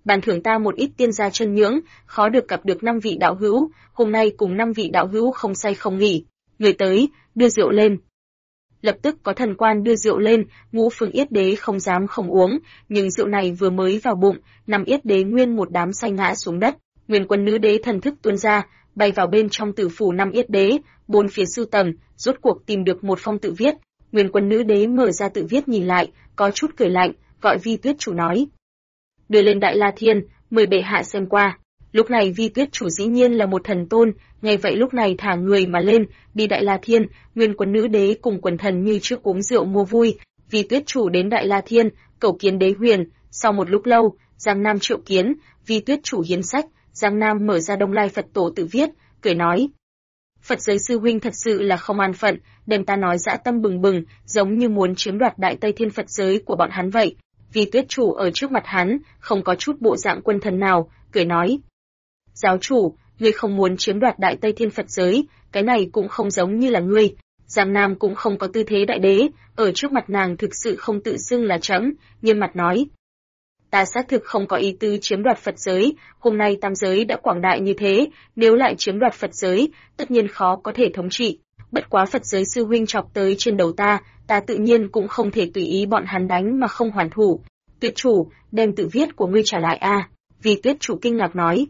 Bàn thưởng ta một ít tiên gia chân nhưỡng, khó được gặp được 5 vị đạo hữu, hôm nay cùng 5 vị đạo hữu không say không nghỉ. Người tới, đưa rượu lên. Lập tức có thần quan đưa rượu lên, Ngũ Phương Yết Đế không dám không uống, nhưng rượu này vừa mới vào bụng, năm Yết Đế nguyên một đám say ngã xuống đất. Nguyên Quân Nữ Đế thần thức tuôn ra, bay vào bên trong tử phủ năm Yết Đế, bốn phía sưu tầm, rốt cuộc tìm được một phong tự viết. Nguyên Quân Nữ Đế mở ra tự viết nhìn lại, có chút cười lạnh, gọi Vi Tuyết chủ nói: "Đưa lên Đại La Thiên, mời bệ hạ xem qua." Lúc này Vi Tuyết chủ dĩ nhiên là một thần tôn, nghe vậy lúc này thả người mà lên, đi Đại La Thiên. Nguyên Quân Nữ Đế cùng quần thần như trước uống rượu mua vui. Vi Tuyết chủ đến Đại La Thiên, cầu kiến Đế Huyền. Sau một lúc lâu, Giang Nam triệu kiến, Vi Tuyết chủ hiến sách, Giang Nam mở ra Đông Lai Phật Tổ tự viết, cười nói: "Phật giới sư huynh thật sự là không an phận, đem ta nói dã tâm bừng bừng, giống như muốn chiếm đoạt Đại Tây Thiên Phật giới của bọn hắn vậy." Vi Tuyết chủ ở trước mặt hắn, không có chút bộ dạng quân thần nào, cười nói: "Giáo chủ, ngươi không muốn chiếm đoạt Đại Tây Thiên Phật giới, cái này cũng không giống như là ngươi." Giang Nam cũng không có tư thế đại đế, ở trước mặt nàng thực sự không tự xưng là trẫm, nghiêm mặt nói: "Ta xác thực không có ý tư chiếm đoạt Phật giới, hôm nay tam giới đã quảng đại như thế, nếu lại chiếm đoạt Phật giới, tất nhiên khó có thể thống trị. Bất quá Phật giới sư huynh chọc tới trên đầu ta, ta tự nhiên cũng không thể tùy ý bọn hắn đánh mà không hoàn thủ. Tuyết chủ, đem tự viết của ngươi trả lại a." Vi Tuyết chủ kinh ngạc nói: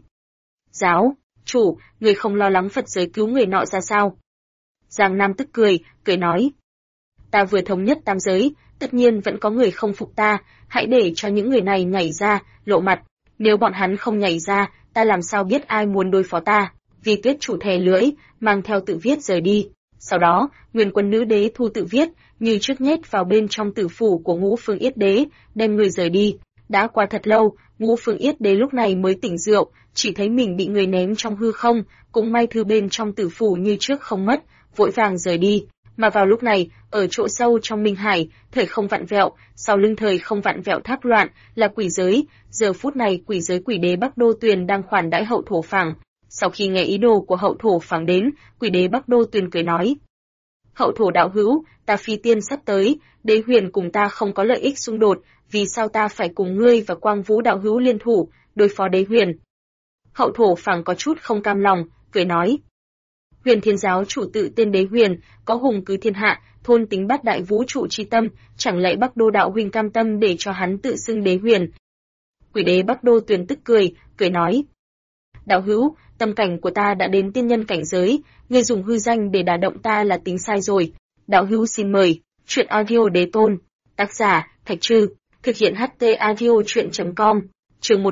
"Giáo chủ, người không lo lắng Phật giới cứu người nọ ra sao?" Giang Nam tức cười, cười nói: "Ta vừa thống nhất tam giới, tất nhiên vẫn có người không phục ta, hãy để cho những người này nhảy ra, lộ mặt. Nếu bọn hắn không nhảy ra, ta làm sao biết ai muốn đối phó ta?" Vi Tuyết chủ thè lưỡi, mang theo tự viết rời đi. Sau đó, Nguyên Quân Nữ Đế thu tự viết, như trước nhét vào bên trong tử phủ của Ngũ Phương Yết Đế, đem người rời đi. Đã qua thật lâu, Ngũ Phương Yết Đế lúc này mới tỉnh rượu, chỉ thấy mình bị người ném trong hư không, cũng may thư bên trong tử phủ như trước không mất, vội vàng rời đi. Mà vào lúc này, ở chỗ sâu trong Minh Hải, thời không vặn vẹo, sau lưng thời không vặn vẹo thác loạn, là quỷ giới. Giờ phút này quỷ giới quỷ đế Bắc Đô Tuyền đang khoản đãi Hậu Thổ Phảng. Sau khi nghe ý đồ của Hậu Thổ Phảng đến, quỷ đế Bắc Đô Tuyền cười nói: "Hậu Thổ đạo hữu, ta phi tiên sắp tới, Đế Huyền cùng ta không có lợi ích xung đột, vì sao ta phải cùng ngươi và Quang Vũ đạo hữu liên thủ, đối phó Đế Huyền?" Hậu Thổ Phảng có chút không cam lòng, cười nói: "Huyền Thiên giáo chủ tự tên Đế Huyền, có hùng cứ thiên hạ, thôn tính bát đại vũ trụ chi tâm, chẳng lẽ Bắc Đô đạo huynh cam tâm để cho hắn tự xưng Đế Huyền?" Quỷ đế Bắc Đô Tuyền tức cười, cười nói: "Đạo hữu, tâm cảnh của ta đã đến tiên nhân cảnh giới, ngươi dùng hư danh để đả động ta là tính sai rồi. Đạo hữu xin mời." Truyện audio Đế Tôn, tác giả Thạch Trư, thực hiện HT audio truyện.com, chương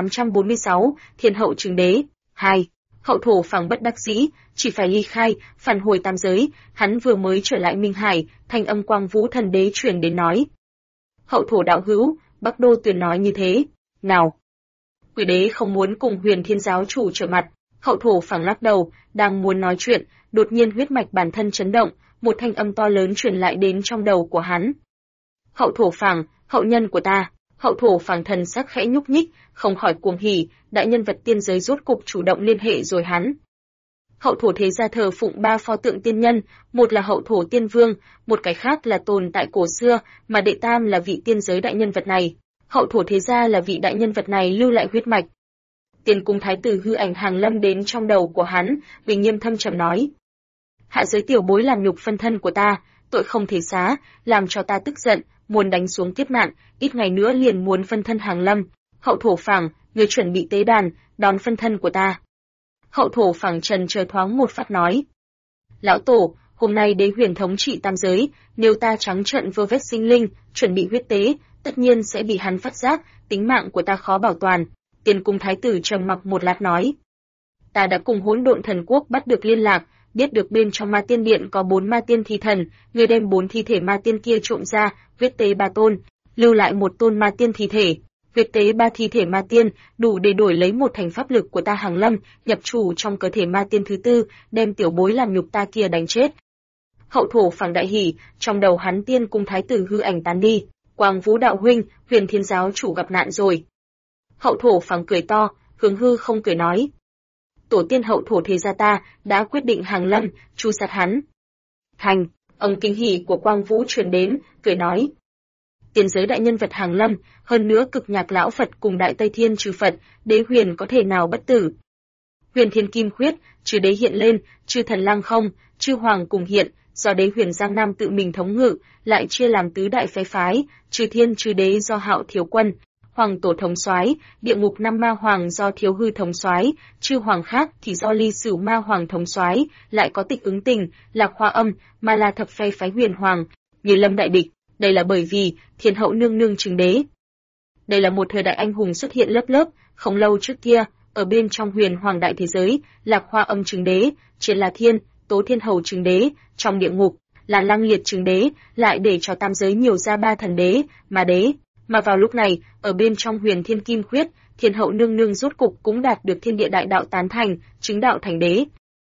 1846, Thiên hậu Trừng Đế 2. Hậu Thổ Phảng bất đắc dĩ, chỉ phải ly khai, phản hồi tam giới. Hắn vừa mới trở lại Minh Hải, thanh âm Quang Vũ thần đế truyền đến nói: "Hậu Thổ đạo hữu, Bắc Đô Tuyền nói như thế nào?" Quỷ đế không muốn cùng Huyền Thiên giáo chủ trở mặt. Hậu Thổ Phảng lắc đầu, đang muốn nói chuyện, đột nhiên huyết mạch bản thân chấn động, một thanh âm to lớn truyền lại đến trong đầu của hắn: "Hậu Thổ Phảng, hậu nhân của ta." Hậu Thổ Phảng thần sắc khẽ nhúc nhích, không khỏi cuồng hỉ, đại nhân vật tiên giới rốt cục chủ động liên hệ rồi hắn. Hậu Thổ thế gia thờ phụng 3 pho tượng tiên nhân, một là Hậu Thổ Tiên Vương, một cái khác là tồn tại cổ xưa, mà đệ tam là vị tiên giới đại nhân vật này. Hậu Thổ thế gia là vị đại nhân vật này lưu lại huyết mạch. Tiên cung thái tử hư ảnh hàng lâm đến trong đầu của hắn, bình nghiêm thâm trầm nói: "Hạ giới tiểu bối làm nhục phân thân của ta, tội không thể xá, làm cho ta tức giận, muốn đánh xuống kiếp nạn, ít ngày nữa liền muốn phân thân hàng lâm. Hậu Thổ Phảng, người chuẩn bị tế đàn, đón phân thân của ta." Hậu Thổ Phảng trần chờ thoáng một phát nói: "Lão tổ, hôm nay Đế Huyền thống trị tam giới, nếu ta trắng trợn vơ vét sinh linh, chuẩn bị huyết tế, tất nhiên sẽ bị hắn phát giác, tính mạng của ta khó bảo toàn." Tiên cung thái tử trầm mặc một lát nói: "Ta đã cùng Hỗn Độn Thần Quốc bắt được liên lạc, biết được bên trong Ma Tiên Điện có 4 ma tiên thi thần, người đem 4 thi thể ma tiên kia trộm ra, huyết tế 3 tôn, lưu lại 1 tôn ma tiên thi thể. Huyết tế 3 thi thể ma tiên, đủ để đổi lấy một thành pháp lực của ta hàng lâm, nhập chủ trong cơ thể ma tiên thứ tư, đem tiểu bối làm nhục ta kia đánh chết." Hậu Thổ Phảng đại hỉ, trong đầu hắn tiên cung thái tử hư ảnh tán đi. "Quang Vũ đạo huynh, Huyền Thiên giáo chủ gặp nạn rồi." Hậu Thổ Phảng cười to, hướng hư không cười nói: "Tổ tiên Hậu Thổ thế gia ta đã quyết định hàng lâm, tru sát hắn." Thành, âm kinh hỉ của Quang Vũ truyền đến, cười nói: tiền giới đại nhân vật hàng lâm, hơn nữa cực nhạc lão Phật cùng đại Tây Thiên trừ Phật, đế huyền có thể nào bất tử. Huyền Thiên Kim Khuyết, chư đế hiện lên, chư thần lăng không, chư hoàng cùng hiện, do đế huyền Giang Nam tự mình thống ngự, lại chia làm tứ đại phái phái, chư thiên chư đế do Hạo Thiếu Quân, Hoàng Tổ thống soái, địa ngục năm ma hoàng do Thiếu Hư thống soái, chư hoàng khác thì do Ly Sửu ma hoàng thống soái, lại có Tịch Ứng Tình, Lạc Hoa Âm, Ma La thập phe phái huyền hoàng, Như Lâm đại địch. Đây là bởi vì Thiên hậu nương nương chứng đế. Đây là một thời đại anh hùng xuất hiện lớp lớp, không lâu trước kia, ở bên trong huyền hoàng đại thế giới, Lạc Hoa Âm chứng đế, trên là Thiên, Tố Thiên hầu chứng đế, trong địa ngục là Lăng Liệt chứng đế, lại để cho tam giới nhiều ra ba thần đế, mà đế. Mà vào lúc này, ở bên trong Huyền Thiên Kim Khuyết, Thiên hậu nương nương rốt cục cũng đạt được thiên địa đại đạo tán thành, chứng đạo thành đế.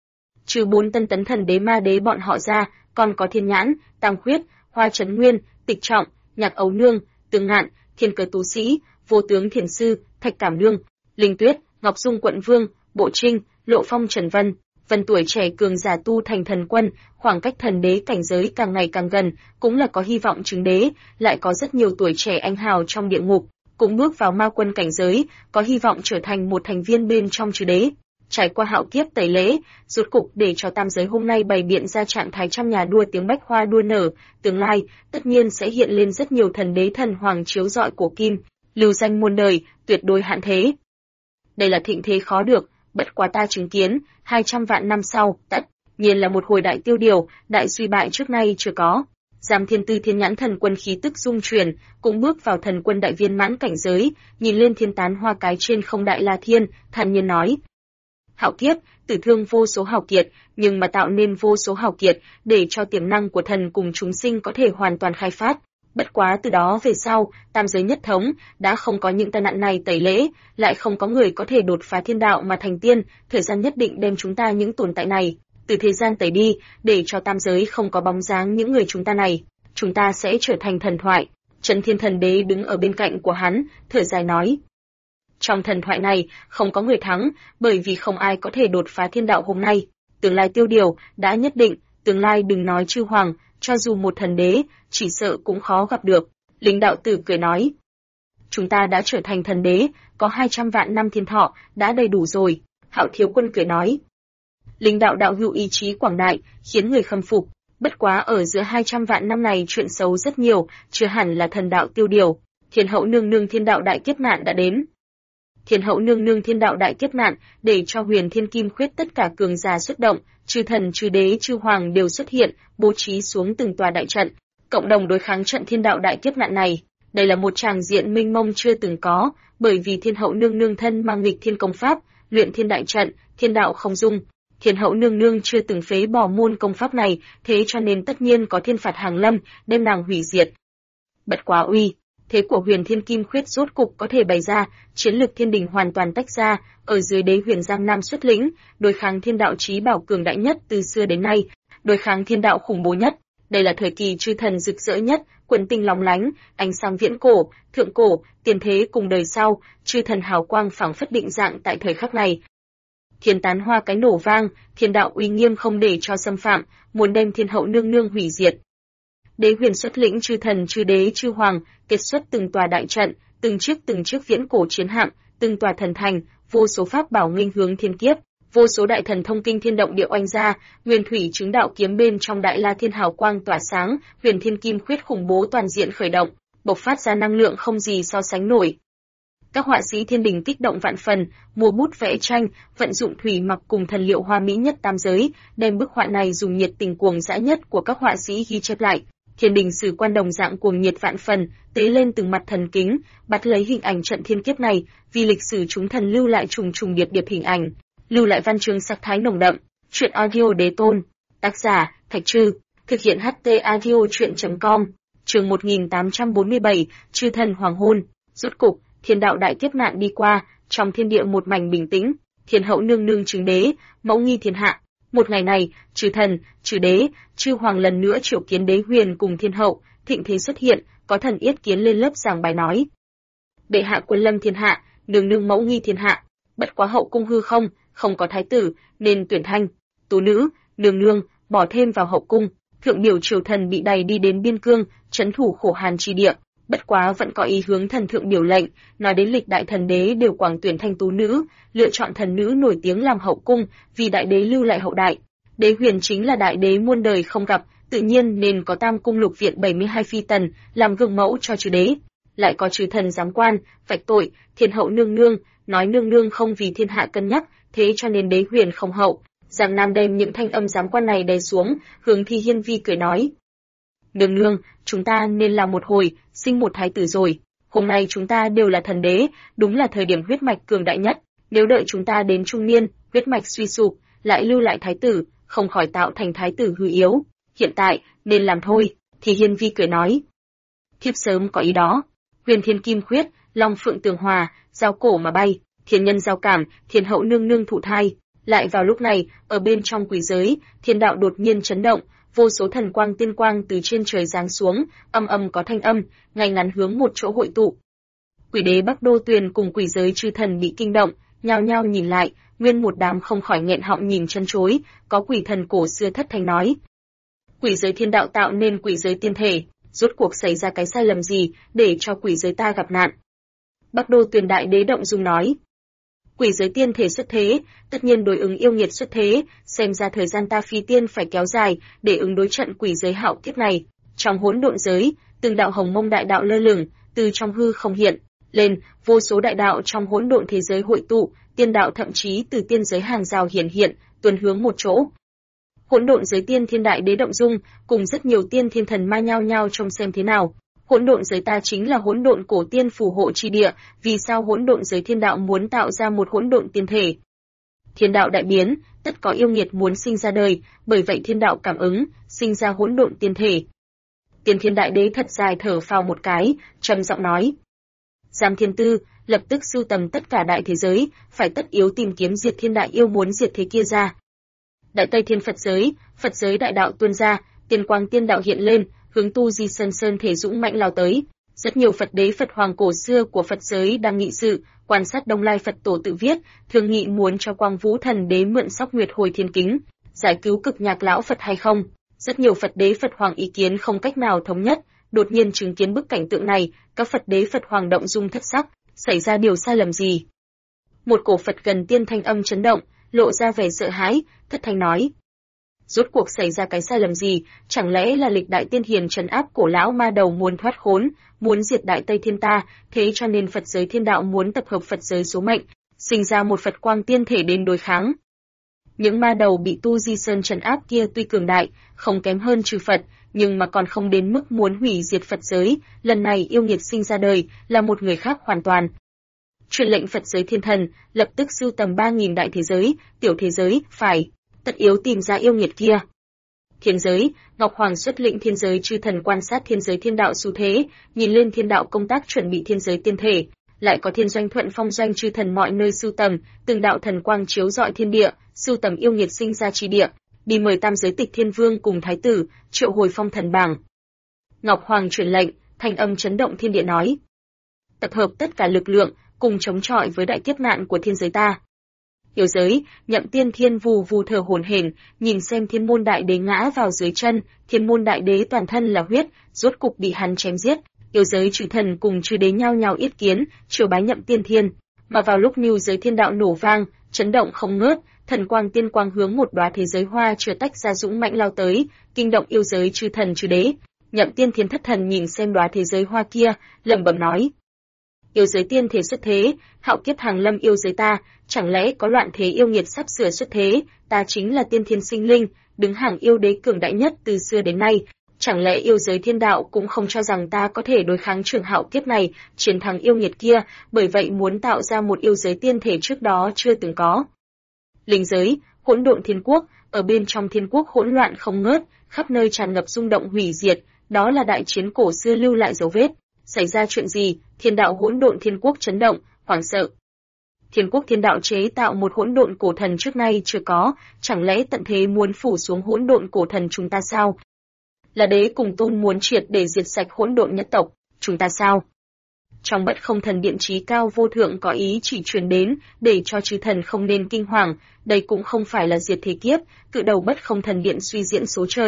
Trừ 4 tân tấn thần đế ma đế bọn họ ra, còn có Thiên Nhãn, Tam Khuyết, Hoa Chấn Nguyên, Tịch Trọng, Nhạc Ấu Nương, Tương Ngạn, Thiên Cơ Tú Sĩ, Vô Tướng Thiền Sư, Thạch Cảm Nương, Linh Tuyết, Ngọc Dung Quận Vương, Bộ Trinh, Lộ Phong Trần Vân. Vân tuổi trẻ cường giả tu thành thần quân, khoảng cách thần đế cảnh giới càng ngày càng gần, cũng là có hy vọng chứng đế, lại có rất nhiều tuổi trẻ anh hào trong địa ngục, cũng bước vào ma quân cảnh giới, có hy vọng trở thành một thành viên bên trong trừ đế. Trải qua hạo kiếp tẩy lễ, rốt cục để cho tam giới hôm nay bày biện ra trạng thái trăm nhà đua tiếng bách hoa đua nở, tương lai tất nhiên sẽ hiện lên rất nhiều thần đế thần hoàng chiếu rọi của kim, lưu danh muôn đời, tuyệt đối hạn thế. Đây là thịnh thế khó được, bất quá ta chứng kiến, 200 vạn năm sau, tất nhiên là một hồi đại tiêu điều, đại suy bại trước nay chưa có. Giám Thiên Tư Thiên Nhãn thần quân khí tức dung chuyển, cũng bước vào thần quân đại viên mãn cảnh giới, nhìn lên thiên tán hoa cái trên không đại la thiên, thản nhiên nói: hạo kiếp, tử thương vô số hào kiệt, nhưng mà tạo nên vô số hào kiệt, để cho tiềm năng của thần cùng chúng sinh có thể hoàn toàn khai phát. Bất quá từ đó về sau, tam giới nhất thống, đã không có những tai nạn này tẩy lễ, lại không có người có thể đột phá thiên đạo mà thành tiên, thời gian nhất định đem chúng ta những tồn tại này, từ thế gian tẩy đi, để cho tam giới không có bóng dáng những người chúng ta này. Chúng ta sẽ trở thành thần thoại. Trấn Thiên Thần Đế đứng ở bên cạnh của hắn, thở dài nói: trong thần thoại này, không có người thắng, bởi vì không ai có thể đột phá thiên đạo hôm nay. Tương lai tiêu điều, đã nhất định, tương lai đừng nói chư hoàng, cho dù một thần đế, chỉ sợ cũng khó gặp được. Linh đạo tử cười nói: chúng ta đã trở thành thần đế, có 200 vạn năm thiên thọ, đã đầy đủ rồi. Hạo Thiếu Quân cười nói: Linh đạo đạo hữu ý chí quảng đại, khiến người khâm phục. Bất quá ở giữa 200 vạn năm này chuyện xấu rất nhiều, chưa hẳn là thần đạo tiêu điều. Thiên hậu nương nương thiên đạo đại kiếp nạn đã đến. Thiên hậu nương nương thiên đạo đại kiếp nạn, để cho Huyền Thiên Kim Khuyết tất cả cường giả xuất động, chư thần chư đế chư hoàng đều xuất hiện, bố trí xuống từng tòa đại trận, cộng đồng đối kháng trận thiên đạo đại kiếp nạn này. Đây là một tràng diện mênh mông chưa từng có, bởi vì thiên hậu nương nương thân mang nghịch thiên công pháp, luyện thiên đại trận, thiên đạo không dung. Thiên hậu nương nương chưa từng phế bỏ môn công pháp này, thế cho nên tất nhiên có thiên phạt hàng lâm, đem nàng hủy diệt. Bất quá uy thế của Huyền Thiên Kim Khuyết rốt cục có thể bày ra, chiến lực thiên đình hoàn toàn tách ra, ở dưới đế Huyền Giang Nam xuất lĩnh, đối kháng thiên đạo chí bảo cường đại nhất từ xưa đến nay, đối kháng thiên đạo khủng bố nhất. Đây là thời kỳ chư thần rực rỡ nhất, quần tinh lóng lánh, ánh sáng viễn cổ, thượng cổ, tiền thế cùng đời sau, chư thần hào quang phảng phất định dạng tại thời khắc này. Thiên tán hoa cái nổ vang, thiên đạo uy nghiêm không để cho xâm phạm, muốn đem thiên hậu nương nương hủy diệt. Đế Huyền xuất lĩnh chư thần chư đế chư hoàng, kết xuất từng tòa đại trận, từng chiếc viễn cổ chiến hạm, từng tòa thần thành, vô số pháp bảo nghênh hướng thiên kiếp, vô số đại thần thông kinh thiên động địa oanh ra, nguyên thủy chứng đạo kiếm bên trong đại la thiên hào quang tỏa sáng, Huyền Thiên Kim Khuyết khủng bố toàn diện khởi động, bộc phát ra năng lượng không gì so sánh nổi. Các họa sĩ thiên đình kích động vạn phần, mua bút vẽ tranh, vận dụng thủy mặc cùng thần liệu hoa mỹ nhất tam giới, đem bức họa này dùng nhiệt tình cuồng dã nhất của các họa sĩ ghi chép lại. Thiên đình sử quan đồng dạng cuồng nhiệt vạn phần, tế lên từng mặt thần kính, bắt lấy hình ảnh trận thiên kiếp này, vì lịch sử chúng thần lưu lại trùng trùng điệp điệp hình ảnh, lưu lại văn chương sắc thái nồng đậm. Truyện audio đế tôn, tác giả Thạch Trư, thực hiện HT audio truyện.com. Chương 1847, chư thần hoàng hôn. Rốt cục, thiên đạo đại kiếp nạn đi qua, trong thiên địa một mảnh bình tĩnh, thiên hậu nương nương chứng đế, mẫu nghi thiên hạ. Một ngày này, chư thần, chư đế, chư hoàng lần nữa triệu kiến đế Huyền cùng thiên hậu, thịnh thế xuất hiện, có thần yết kiến lên lớp giảng bài nói: bệ hạ quân lâm thiên hạ, nương nương mẫu nghi thiên hạ, bất quá hậu cung hư không, không có thái tử, nên tuyển thanh, tú nữ, nương nương, bỏ thêm vào hậu cung. Thượng biểu triều thần bị đày đi đến biên cương, trấn thủ khổ hàn chi địa, Bất quá vẫn có ý hướng thần thượng biểu lệnh, nói đến lịch đại thần đế đều quảng tuyển thanh tú nữ, lựa chọn thần nữ nổi tiếng làm hậu cung, vì đại đế lưu lại hậu đại. Đế huyền chính là đại đế muôn đời không gặp, tự nhiên nên có tam cung lục viện 72 phi tần, làm gương mẫu cho chư đế. Lại có chư thần giám quan, vạch tội, thiên hậu nương nương, nói nương nương không vì thiên hạ cân nhắc, thế cho nên đế huyền không hậu. Giang Nam đem những thanh âm giám quan này đè xuống, hướng Thi Hiên Vi cười nói: Nương nương, chúng ta nên làm một hồi, sinh một thái tử rồi. Hôm nay chúng ta đều là thần đế, đúng là thời điểm huyết mạch cường đại nhất. Nếu đợi chúng ta đến trung niên, huyết mạch suy sụp, lại lưu lại thái tử, không khỏi tạo thành thái tử hư yếu. Hiện tại, nên làm thôi. Thì Hiên Vi cười nói: Thiếp sớm có ý đó. Huyền thiên kim khuyết, long phượng tường hòa, giao cổ mà bay, thiên nhân giao cảm, thiên hậu nương nương thụ thai. Lại vào lúc này, ở bên trong quỷ giới, thiên đạo đột nhiên chấn động, vô số thần quang tiên quang từ trên trời giáng xuống, âm âm có thanh âm, ngay ngắn hướng một chỗ hội tụ. Quỷ đế Bắc Đô Tuyền cùng quỷ giới chư thần bị kinh động, nhao nhao nhìn lại, nguyên một đám không khỏi nghẹn họng nhìn chân chối, có quỷ thần cổ xưa thất thanh nói: Quỷ giới thiên đạo tạo nên quỷ giới tiên thể, rốt cuộc xảy ra cái sai lầm gì để cho quỷ giới ta gặp nạn? Bắc Đô Tuyền đại đế động dung nói: Quỷ giới tiên thể xuất thế, tất nhiên đối ứng yêu nghiệt xuất thế, xem ra thời gian ta phi tiên phải kéo dài để ứng đối trận quỷ giới hạo kiếp này. Trong hỗn độn giới, từng đạo hồng mông đại đạo lơ lửng, từ trong hư không hiện lên, vô số đại đạo trong hỗn độn thế giới hội tụ, tiên đạo thậm chí từ tiên giới hàng rào hiển hiện, tuần hướng một chỗ. Hỗn độn giới tiên thiên đại đế động dung, cùng rất nhiều tiên thiên thần ma nhao nhao trông xem thế nào. Hỗn độn giới ta chính là hỗn độn cổ tiên phù hộ chi địa, vì sao hỗn độn giới thiên đạo muốn tạo ra một hỗn độn tiên thể? Thiên đạo đại biến, tất có yêu nghiệt muốn sinh ra đời, bởi vậy thiên đạo cảm ứng, sinh ra hỗn độn tiên thể. Tiên thiên đại đế thật dài thở phào một cái, trầm giọng nói: Giám Thiên Tư, lập tức sưu tầm tất cả đại thế giới, phải tất yếu tìm kiếm diệt thiên đại yêu muốn diệt thế kia ra. Đại Tây Thiên Phật giới đại đạo tuôn ra, tiên quang tiên đạo hiện lên, hướng Tu Di Sơn thể dũng mãnh lao tới. Rất nhiều Phật đế Phật hoàng cổ xưa của Phật giới đang nghị sự, quan sát Đông Lai Phật tổ tự viết, thương nghị muốn cho Quang Vũ Thần đế mượn Sóc Nguyệt hồi thiên kính, giải cứu Cực Nhạc lão Phật hay không. Rất nhiều Phật đế Phật hoàng ý kiến không cách nào thống nhất, đột nhiên chứng kiến bức cảnh tượng này, các Phật đế Phật hoàng động dung thất sắc, xảy ra điều sai lầm gì? Một cổ Phật gần tiên thanh âm chấn động, lộ ra vẻ sợ hãi, thất thanh nói: Rốt cuộc xảy ra cái sai lầm gì, chẳng lẽ là lịch đại tiên hiền trấn áp cổ lão ma đầu muốn thoát khốn, muốn diệt đại Tây Thiên ta, thế cho nên Phật giới thiên đạo muốn tập hợp Phật giới số mệnh, sinh ra một Phật quang tiên thể đến đối kháng. Những ma đầu bị Tu Di Sơn trấn áp kia tuy cường đại, không kém hơn trừ Phật, nhưng mà còn không đến mức muốn hủy diệt Phật giới, lần này yêu nghiệt sinh ra đời, là một người khác hoàn toàn. Truyền lệnh Phật giới thiên thần, lập tức sưu tầm 3.000 đại thế giới, tiểu thế giới, phải tất yếu tìm ra yêu nghiệt kia. Thiên giới, Ngọc Hoàng xuất lĩnh thiên giới chư thần quan sát thiên giới thiên đạo xu thế, nhìn lên thiên đạo công tác chuẩn bị thiên giới tiên thể, lại có thiên doanh thuận phong doanh chư thần mọi nơi sưu tầm, từng đạo thần quang chiếu rọi thiên địa, sưu tầm yêu nghiệt sinh ra chi địa, đi mời tam giới tịch thiên vương cùng thái tử, triệu hồi phong thần bảng. Ngọc Hoàng truyền lệnh, thanh âm chấn động thiên địa nói: Tập hợp tất cả lực lượng, cùng chống chọi với đại kiếp nạn của thiên giới ta. Yêu giới, Nhậm Tiên Thiên vù vù thở hổn hển, nhìn xem Thiên Môn Đại Đế ngã vào dưới chân, Thiên Môn Đại Đế toàn thân là huyết, rốt cục bị hắn chém giết. Yêu giới chư thần cùng chư đế nhao nhao yết kiến, triều bái Nhậm Tiên Thiên. Mà vào lúc Nưu giới thiên đạo nổ vang, chấn động không ngớt, thần quang tiên quang hướng một đóa thế giới hoa chưa tách ra dũng mãnh lao tới, kinh động yêu giới chư thần chư đế. Nhậm Tiên Thiên thất thần nhìn xem đóa thế giới hoa kia, lẩm bẩm nói: Yêu giới tiên thể xuất thế, hạo kiếp hàng lâm yêu giới ta, chẳng lẽ có loạn thế yêu nghiệt sắp sửa xuất thế, ta chính là tiên thiên sinh linh, đứng hàng yêu đế cường đại nhất từ xưa đến nay, chẳng lẽ yêu giới thiên đạo cũng không cho rằng ta có thể đối kháng trường hạo kiếp này, chiến thắng yêu nghiệt kia, bởi vậy muốn tạo ra một yêu giới tiên thể trước đó chưa từng có. Linh giới, hỗn độn thiên quốc, ở bên trong thiên quốc hỗn loạn không ngớt, khắp nơi tràn ngập rung động hủy diệt, đó là đại chiến cổ xưa lưu lại dấu vết. Xảy ra chuyện gì? Thiên đạo hỗn độn thiên quốc chấn động, hoảng sợ. Thiên quốc thiên đạo chế tạo một hỗn độn cổ thần trước nay chưa có, chẳng lẽ tận thế muốn phủ xuống hỗn độn cổ thần chúng ta sao? Là đế cùng tôn muốn triệt để diệt sạch hỗn độn nhất tộc, chúng ta sao? Trong Bất Không Thần Điện trí cao vô thượng có ý chỉ truyền đến, để cho chư thần không nên kinh hoàng, đây cũng không phải là diệt thế kiếp, cự đầu Bất Không Thần Điện suy diễn số trời,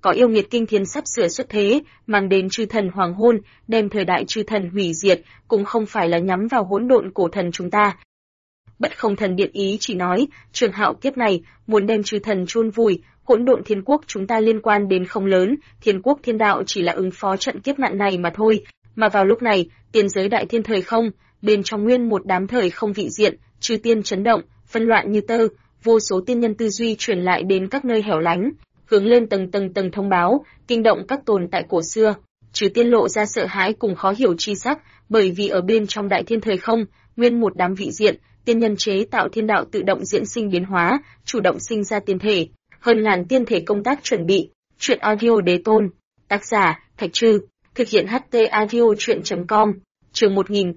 có yêu nghiệt kinh thiên sắp sửa xuất thế, mang đến chư thần hoàng hôn, đem thời đại chư thần hủy diệt, cũng không phải là nhắm vào hỗn độn cổ thần chúng ta. Bất Không Thần Điện ý chỉ nói, trường hạo kiếp này, muốn đem chư thần chôn vùi, hỗn độn thiên quốc chúng ta liên quan đến không lớn, thiên quốc thiên đạo chỉ là ứng phó trận kiếp nạn này mà thôi. Mà vào lúc này, tiên giới đại thiên thời không, bên trong nguyên một đám thời không vị diện, chư tiên chấn động, phân loạn như tơ, vô số tiên nhân tư duy truyền lại đến các nơi hẻo lánh, hướng lên tầng thông báo, kinh động các tồn tại cổ xưa. Chư tiên lộ ra sợ hãi cùng khó hiểu chi sắc, bởi vì ở bên trong đại thiên thời không, nguyên một đám vị diện, tiên nhân chế tạo thiên đạo tự động diễn sinh biến hóa, chủ động sinh ra tiên thể, hơn ngàn tiên thể công tác chuẩn bị. Truyện audio đế tôn, tác giả Thạch Trư, thực hiện HT audio truyện.com. Chương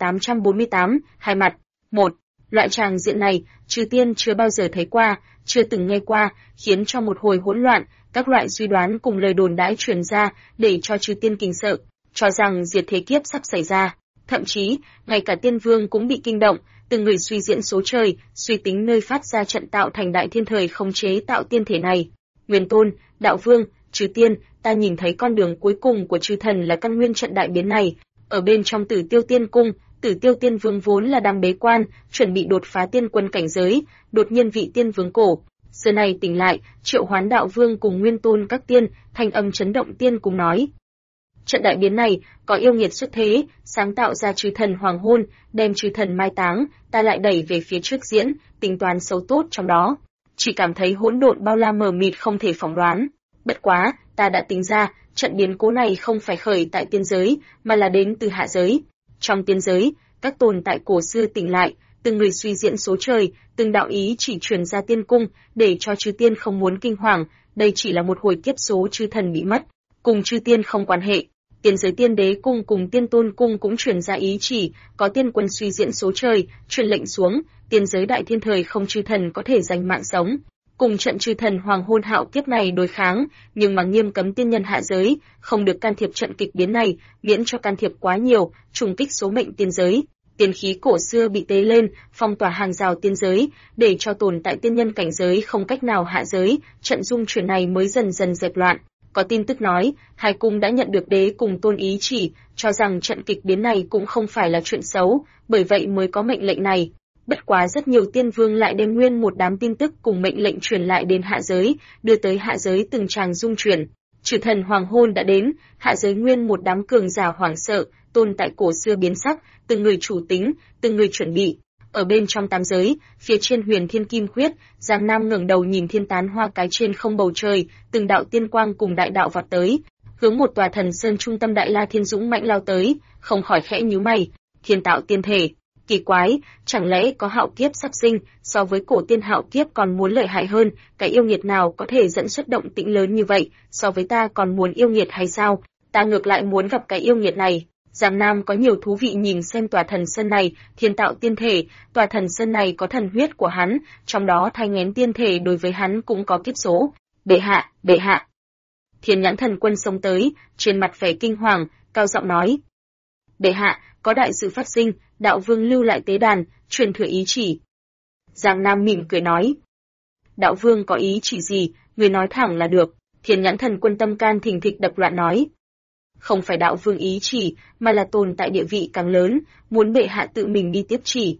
1848, hai mặt. 1. Loại tràng diện này, chư tiên chưa bao giờ thấy qua, chưa từng nghe qua, khiến cho một hồi hỗn loạn, các loại suy đoán cùng lời đồn đãi truyền ra, để cho chư tiên kinh sợ, cho rằng diệt thế kiếp sắp xảy ra. Thậm chí, ngay cả tiên vương cũng bị kinh động, từng người suy diễn số trời, suy tính nơi phát ra trận tạo thành đại thiên thời không chế tạo tiên thể này. Nguyên Tôn, Đạo Vương, chư tiên, ta nhìn thấy con đường cuối cùng của chư thần là căn nguyên trận đại biến này. Ở bên trong Tử Tiêu Tiên Cung, Tử Tiêu Tiên Vương vốn là đang bế quan, chuẩn bị đột phá tiên quân cảnh giới, đột nhiên vị tiên vương cổ xưa này tỉnh lại, triệu hoán Đạo Vương cùng Nguyên Tôn các tiên, thanh âm chấn động tiên cùng nói: trận đại biến này, có yêu nghiệt xuất thế, sáng tạo ra chư thần hoàng hôn, đem chư thần mai táng, ta lại đẩy về phía trước diễn, tính toán xấu tốt trong đó. Chỉ cảm thấy hỗn độn bao la mờ mịt không thể phỏng đoán. Bất quá, ta đã tính ra, trận biến cố này không phải khởi tại tiên giới, mà là đến từ hạ giới. Trong tiên giới, các tồn tại cổ xưa tỉnh lại, từng người suy diễn số trời, từng đạo ý chỉ truyền ra tiên cung, để cho chư tiên không muốn kinh hoàng, đây chỉ là một hồi kiếp số chư thần bị mất, cùng chư tiên không quan hệ. Tiên giới tiên đế cung cùng tiên tôn cung cũng truyền ra ý chỉ, có tiên quân suy diễn số trời, truyền lệnh xuống, tiên giới đại thiên thời không chư thần có thể giành mạng sống, cùng trận chư thần hoàng hôn hạo kiếp này đối kháng, nhưng mà nghiêm cấm tiên nhân hạ giới, không được can thiệp trận kịch biến này, miễn cho can thiệp quá nhiều, trùng kích số mệnh tiên giới. Tiên khí cổ xưa bị tế lên, phong tỏa hàng rào tiên giới, để cho tồn tại tiên nhân cảnh giới không cách nào hạ giới, trận dung chuyển này mới dần dần dẹp loạn. Có tin tức nói, hai cung đã nhận được đế cùng tôn ý chỉ, cho rằng trận kịch biến này cũng không phải là chuyện xấu, bởi vậy mới có mệnh lệnh này. Bất quá rất nhiều tiên vương lại đem nguyên một đám tin tức cùng mệnh lệnh truyền lại đến hạ giới, đưa tới hạ giới từng tràng dung chuyển. Chư thần hoàng hôn đã đến, hạ giới nguyên một đám cường giả hoảng sợ, tồn tại cổ xưa biến sắc, từng người chủ tính, từng người chuẩn bị. Ở bên trong tam giới, phía trên huyền thiên kim khuyết, Giang Nam ngẩng đầu nhìn thiên tán hoa cái trên không bầu trời, từng đạo tiên quang cùng đại đạo vọt tới, hướng một tòa thần sơn trung tâm đại la thiên dũng mãnh lao tới, không khỏi khẽ nhíu mày. Thiên tạo tiên thể, kỳ quái, chẳng lẽ có hạo kiếp sắp sinh, so với cổ tiên hạo kiếp còn muốn lợi hại hơn, cái yêu nghiệt nào có thể dẫn xuất động tĩnh lớn như vậy, so với ta còn muốn yêu nghiệt hay sao? Ta ngược lại muốn gặp cái yêu nghiệt này. Giang Nam có nhiều thú vị nhìn xem tòa thần sơn này, thiên tạo tiên thể, tòa thần sơn này có thần huyết của hắn, trong đó thai nghén tiên thể đối với hắn cũng có kiếp số. Bệ hạ, bệ hạ. Thiên Nhãn Thần Quân xông tới, trên mặt vẻ kinh hoàng, cao giọng nói: bệ hạ, có đại sự phát sinh, Đạo Vương lưu lại tế đàn, truyền thừa ý chỉ. Giang Nam mỉm cười nói: Đạo Vương có ý chỉ gì, người nói thẳng là được. Thiên Nhãn Thần Quân tâm can thình thịch đập loạn nói: không phải Đạo Vương ý chỉ, mà là tồn tại địa vị càng lớn, muốn bệ hạ tự mình đi tiếp chỉ.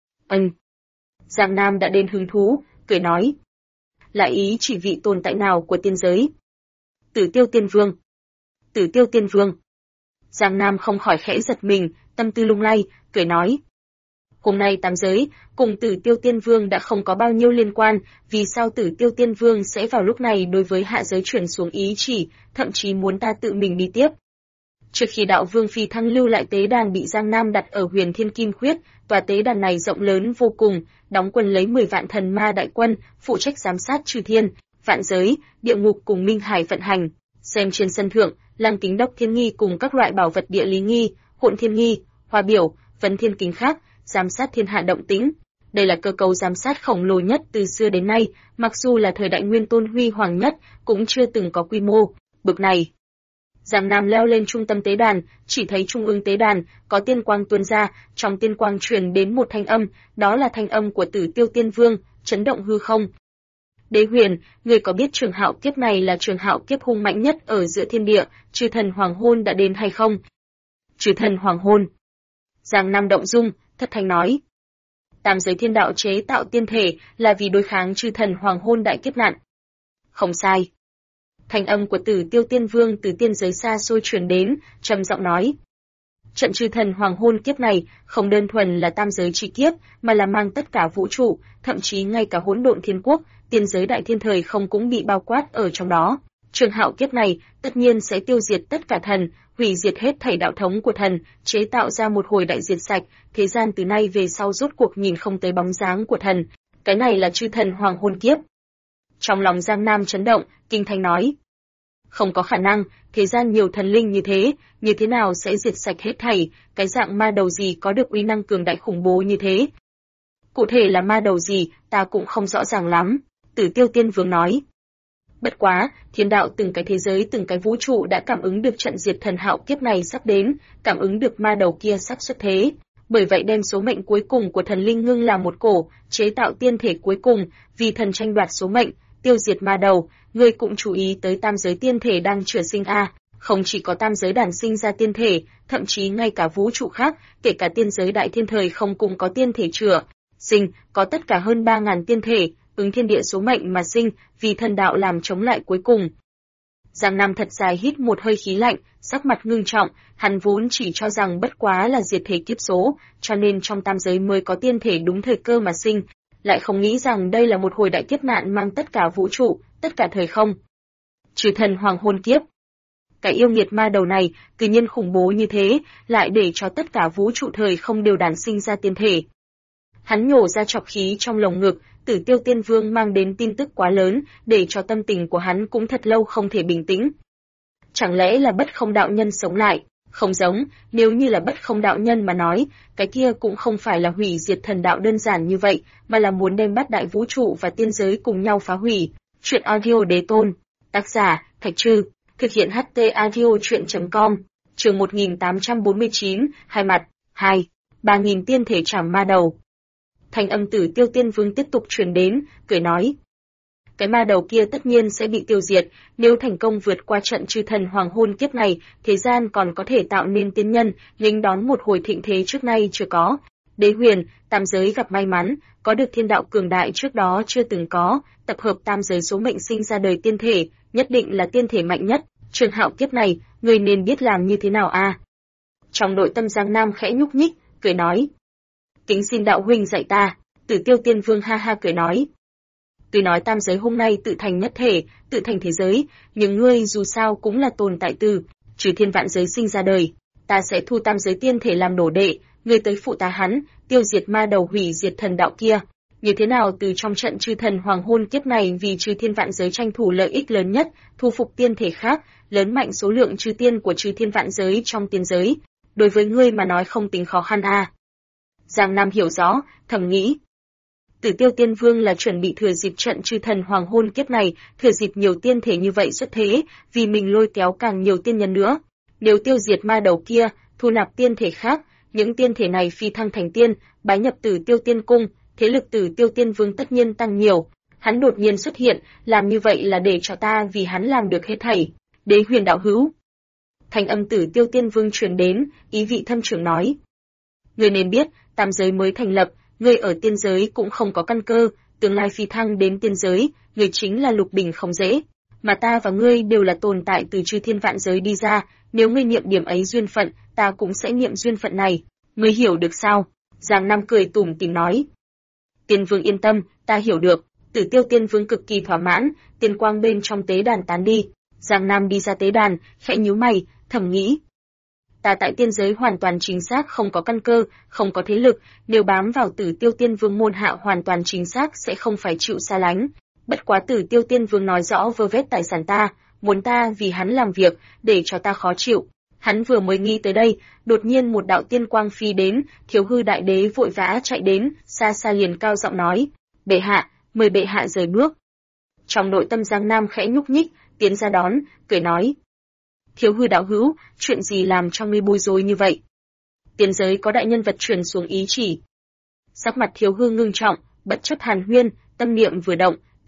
Giang Nam đã đến hứng thú, cười nói: là ý chỉ vị tồn tại nào của tiên giới? Tử Tiêu Tiên Vương. Tử Tiêu Tiên Vương. Giang Nam không khỏi khẽ giật mình, tâm tư lung lay, cười nói: hôm nay tam giới, cùng Tử Tiêu Tiên Vương đã không có bao nhiêu liên quan, vì sao Tử Tiêu Tiên Vương sẽ vào lúc này đối với hạ giới chuyển xuống ý chỉ, thậm chí muốn ta tự mình đi tiếp? Trước khi Đạo Vương phi thăng lưu lại tế đàn bị Giang Nam đặt ở Huyền Thiên Kim Khuyết, tòa tế đàn này rộng lớn vô cùng, đóng quân lấy 10 vạn thần ma đại quân, phụ trách giám sát chư thiên, vạn giới, địa ngục cùng minh hải vận hành. Xem trên sân thượng, Lăng Kính Đốc Thiên Nghi cùng các loại bảo vật địa lý nghi, Hỗn Thiên Nghi, Hoa Biểu, Vấn Thiên Kính khác, giám sát thiên hạ động tĩnh. Đây là cơ cấu giám sát khổng lồ nhất từ xưa đến nay, mặc dù là thời đại Nguyên Tôn huy hoàng nhất, cũng chưa từng có quy mô bực này. Giang Nam leo lên trung tâm tế đàn, chỉ thấy trung ương tế đàn có tiên quang tuôn ra, trong tiên quang truyền đến một thanh âm, đó là thanh âm của Tử Tiêu Tiên Vương, chấn động hư không. Đế Huyền, ngươi có biết trường hạo kiếp này là trường hạo kiếp hung mạnh nhất ở giữa thiên địa, chư thần hoàng hôn đã đến hay không? Chư thần hoàng hôn. Giang Nam động dung, thất thanh nói. Tam giới thiên đạo chế tạo tiên thể là vì đối kháng chư thần hoàng hôn đại kiếp nạn. Không sai. Thanh âm của Tử Tiêu Tiên Vương từ tiên giới xa xôi truyền đến, trầm giọng nói. Trận chư thần hoàng hôn kiếp này không đơn thuần là tam giới chi kiếp, mà là mang tất cả vũ trụ, thậm chí ngay cả hỗn độn thiên quốc, tiên giới đại thiên thời không cũng bị bao quát ở trong đó. Trường hạo kiếp này tất nhiên sẽ tiêu diệt tất cả thần, hủy diệt hết thảy đạo thống của thần, chế tạo ra một hồi đại diệt sạch, thế gian từ nay về sau rốt cuộc nhìn không tới bóng dáng của thần. Cái này là chư thần hoàng hôn kiếp. Trong lòng Giang Nam chấn động, kinh thanh nói. Không có khả năng, thế gian nhiều thần linh như thế nào sẽ diệt sạch hết thảy, cái dạng ma đầu gì có được uy năng cường đại khủng bố như thế. Cụ thể là ma đầu gì, ta cũng không rõ ràng lắm, Tử Tiêu Tiên Vương nói. Bất quá, thiên đạo từng cái thế giới từng cái vũ trụ đã cảm ứng được trận diệt thần hạo kiếp này sắp đến, cảm ứng được ma đầu kia sắp xuất thế. Bởi vậy đem số mệnh cuối cùng của thần linh ngưng làm một cổ, chế tạo tiên thể cuối cùng, vì thần tranh đoạt số mệnh, tiêu diệt ma đầu. Ngươi cũng chú ý tới tam giới tiên thể đang chữa sinh không chỉ có tam giới đản sinh ra tiên thể, thậm chí ngay cả vũ trụ khác, kể cả tiên giới đại thiên thời không cùng có tiên thể chữa sinh, có tất cả hơn 3.000 tiên thể, ứng thiên địa số mệnh mà sinh, vì thần đạo làm chống lại cuối cùng. Giang Nam thật dài hít một hơi khí lạnh, sắc mặt ngưng trọng, hắn vốn chỉ cho rằng bất quá là diệt thể kiếp số, cho nên trong tam giới mới có tiên thể đúng thời cơ mà sinh, lại không nghĩ rằng đây là một hồi đại kiếp nạn mang tất cả vũ trụ, tất cả thời không. Chư thần hoàng hôn kiếp. Cái yêu nghiệt ma đầu này, cư nhiên khủng bố như thế, lại để cho tất cả vũ trụ thời không đều đản sinh ra tiên thể. Hắn nhổ ra trọc khí trong lồng ngực, Tử Tiêu Tiên Vương mang đến tin tức quá lớn, để cho tâm tình của hắn cũng thật lâu không thể bình tĩnh. Chẳng lẽ là Bất Không đạo nhân sống lại? Không giống, nếu như là Bất Không đạo nhân mà nói, cái kia cũng không phải là hủy diệt thần đạo đơn giản như vậy, mà là muốn đem bát đại vũ trụ và tiên giới cùng nhau phá hủy. Truyện audio đế tôn, tác giả, Thạch Trư, thực hiện HT audio truyện.com, chương 1849, hai mặt, 2, 3.000 tiên thể trảm ma đầu. Thanh âm Tử Tiêu Tiên Vương tiếp tục truyền đến, cười nói. Cái ma đầu kia tất nhiên sẽ bị tiêu diệt, nếu thành công vượt qua trận chư thần hoàng hôn kiếp này, thế gian còn có thể tạo nên tiên nhân, nghênh đón một hồi thịnh thế trước nay chưa có. Đế Huyền, tam giới gặp may mắn, có được thiên đạo cường đại trước đó chưa từng có, tập hợp tam giới số mệnh sinh ra đời tiên thể, nhất định là tiên thể mạnh nhất, trường hạo kiếp này, người nên biết làm như thế nào Trong nội tâm Giang Nam khẽ nhúc nhích, cười nói. Kính xin đạo huynh dạy ta, Tử Tiêu Tiên Vương ha ha cười nói. Tuy nói tam giới hôm nay tự thành nhất thể, tự thành thế giới, nhưng ngươi dù sao cũng là tồn tại từ trừ thiên vạn giới sinh ra đời, ta sẽ thu tam giới tiên thể làm đồ đệ, ngươi tới phụ tá hắn, tiêu diệt ma đầu hủy diệt thần đạo kia. Như thế nào từ trong trận chư thần hoàng hôn kiếp này vì trừ thiên vạn giới tranh thủ lợi ích lớn nhất, thu phục tiên thể khác, lớn mạnh số lượng trừ tiên của trừ thiên vạn giới trong tiên giới, đối với ngươi mà nói không tính khó khăn Giang Nam hiểu rõ, thầm nghĩ. Tử Tiêu Tiên Vương là chuẩn bị thừa dịp trận chư thần hoàng hôn kiếp này, thừa dịp nhiều tiên thể như vậy xuất thế, vì mình lôi kéo càng nhiều tiên nhân nữa. Nếu tiêu diệt ma đầu kia, thu nạp tiên thể khác, những tiên thể này phi thăng thành tiên, bái nhập Tử Tiêu Tiên Cung, thế lực Tử Tiêu Tiên Vương tất nhiên tăng nhiều. Hắn đột nhiên xuất hiện, làm như vậy là để cho ta vì hắn làm được hết thảy. Đế Huyền đạo hữu. Thanh âm Tử Tiêu Tiên Vương truyền đến, ý vị thâm trường nói. Ngươi nên biết, tam giới mới thành lập, ngươi ở tiên giới cũng không có căn cơ, tương lai phi thăng đến tiên giới, ngươi chính là lục bình không dễ. Mà ta và ngươi đều là tồn tại từ chư thiên vạn giới đi ra, nếu ngươi niệm điểm ấy duyên phận, ta cũng sẽ niệm duyên phận này. Ngươi hiểu được sao? Giang Nam cười tủm tỉm nói. Tiên Vương yên tâm, ta hiểu được. Tử Tiêu Tiên Vương cực kỳ thỏa mãn, tiên quang bên trong tế đàn tán đi. Giang Nam đi ra tế đàn, khẽ nhíu mày, thầm nghĩ. Ta tại tiên giới hoàn toàn chính xác không có căn cơ, không có thế lực, nếu bám vào Tử Tiêu Tiên Vương môn hạ hoàn toàn chính xác sẽ không phải chịu xa lánh. Bất quá Tử Tiêu Tiên Vương nói rõ vơ vét tài sản ta, muốn ta vì hắn làm việc, để cho ta khó chịu. Hắn vừa mới nghĩ tới đây, đột nhiên một đạo tiên quang phi đến, Thiếu Hư Đại Đế vội vã chạy đến, xa xa liền cao giọng nói, bệ hạ, mời bệ hạ rời bước. Trong nội tâm Giang Nam khẽ nhúc nhích, tiến ra đón, cười nói. Thiếu Hư đạo hữu, chuyện gì làm cho ngươi bối rối như vậy? Tiên giới có đại nhân vật truyền xuống ý chỉ. Sắc mặt Thiếu Hư ngưng trọng, bất chấp hàn huyên, tâm niệm vừa động,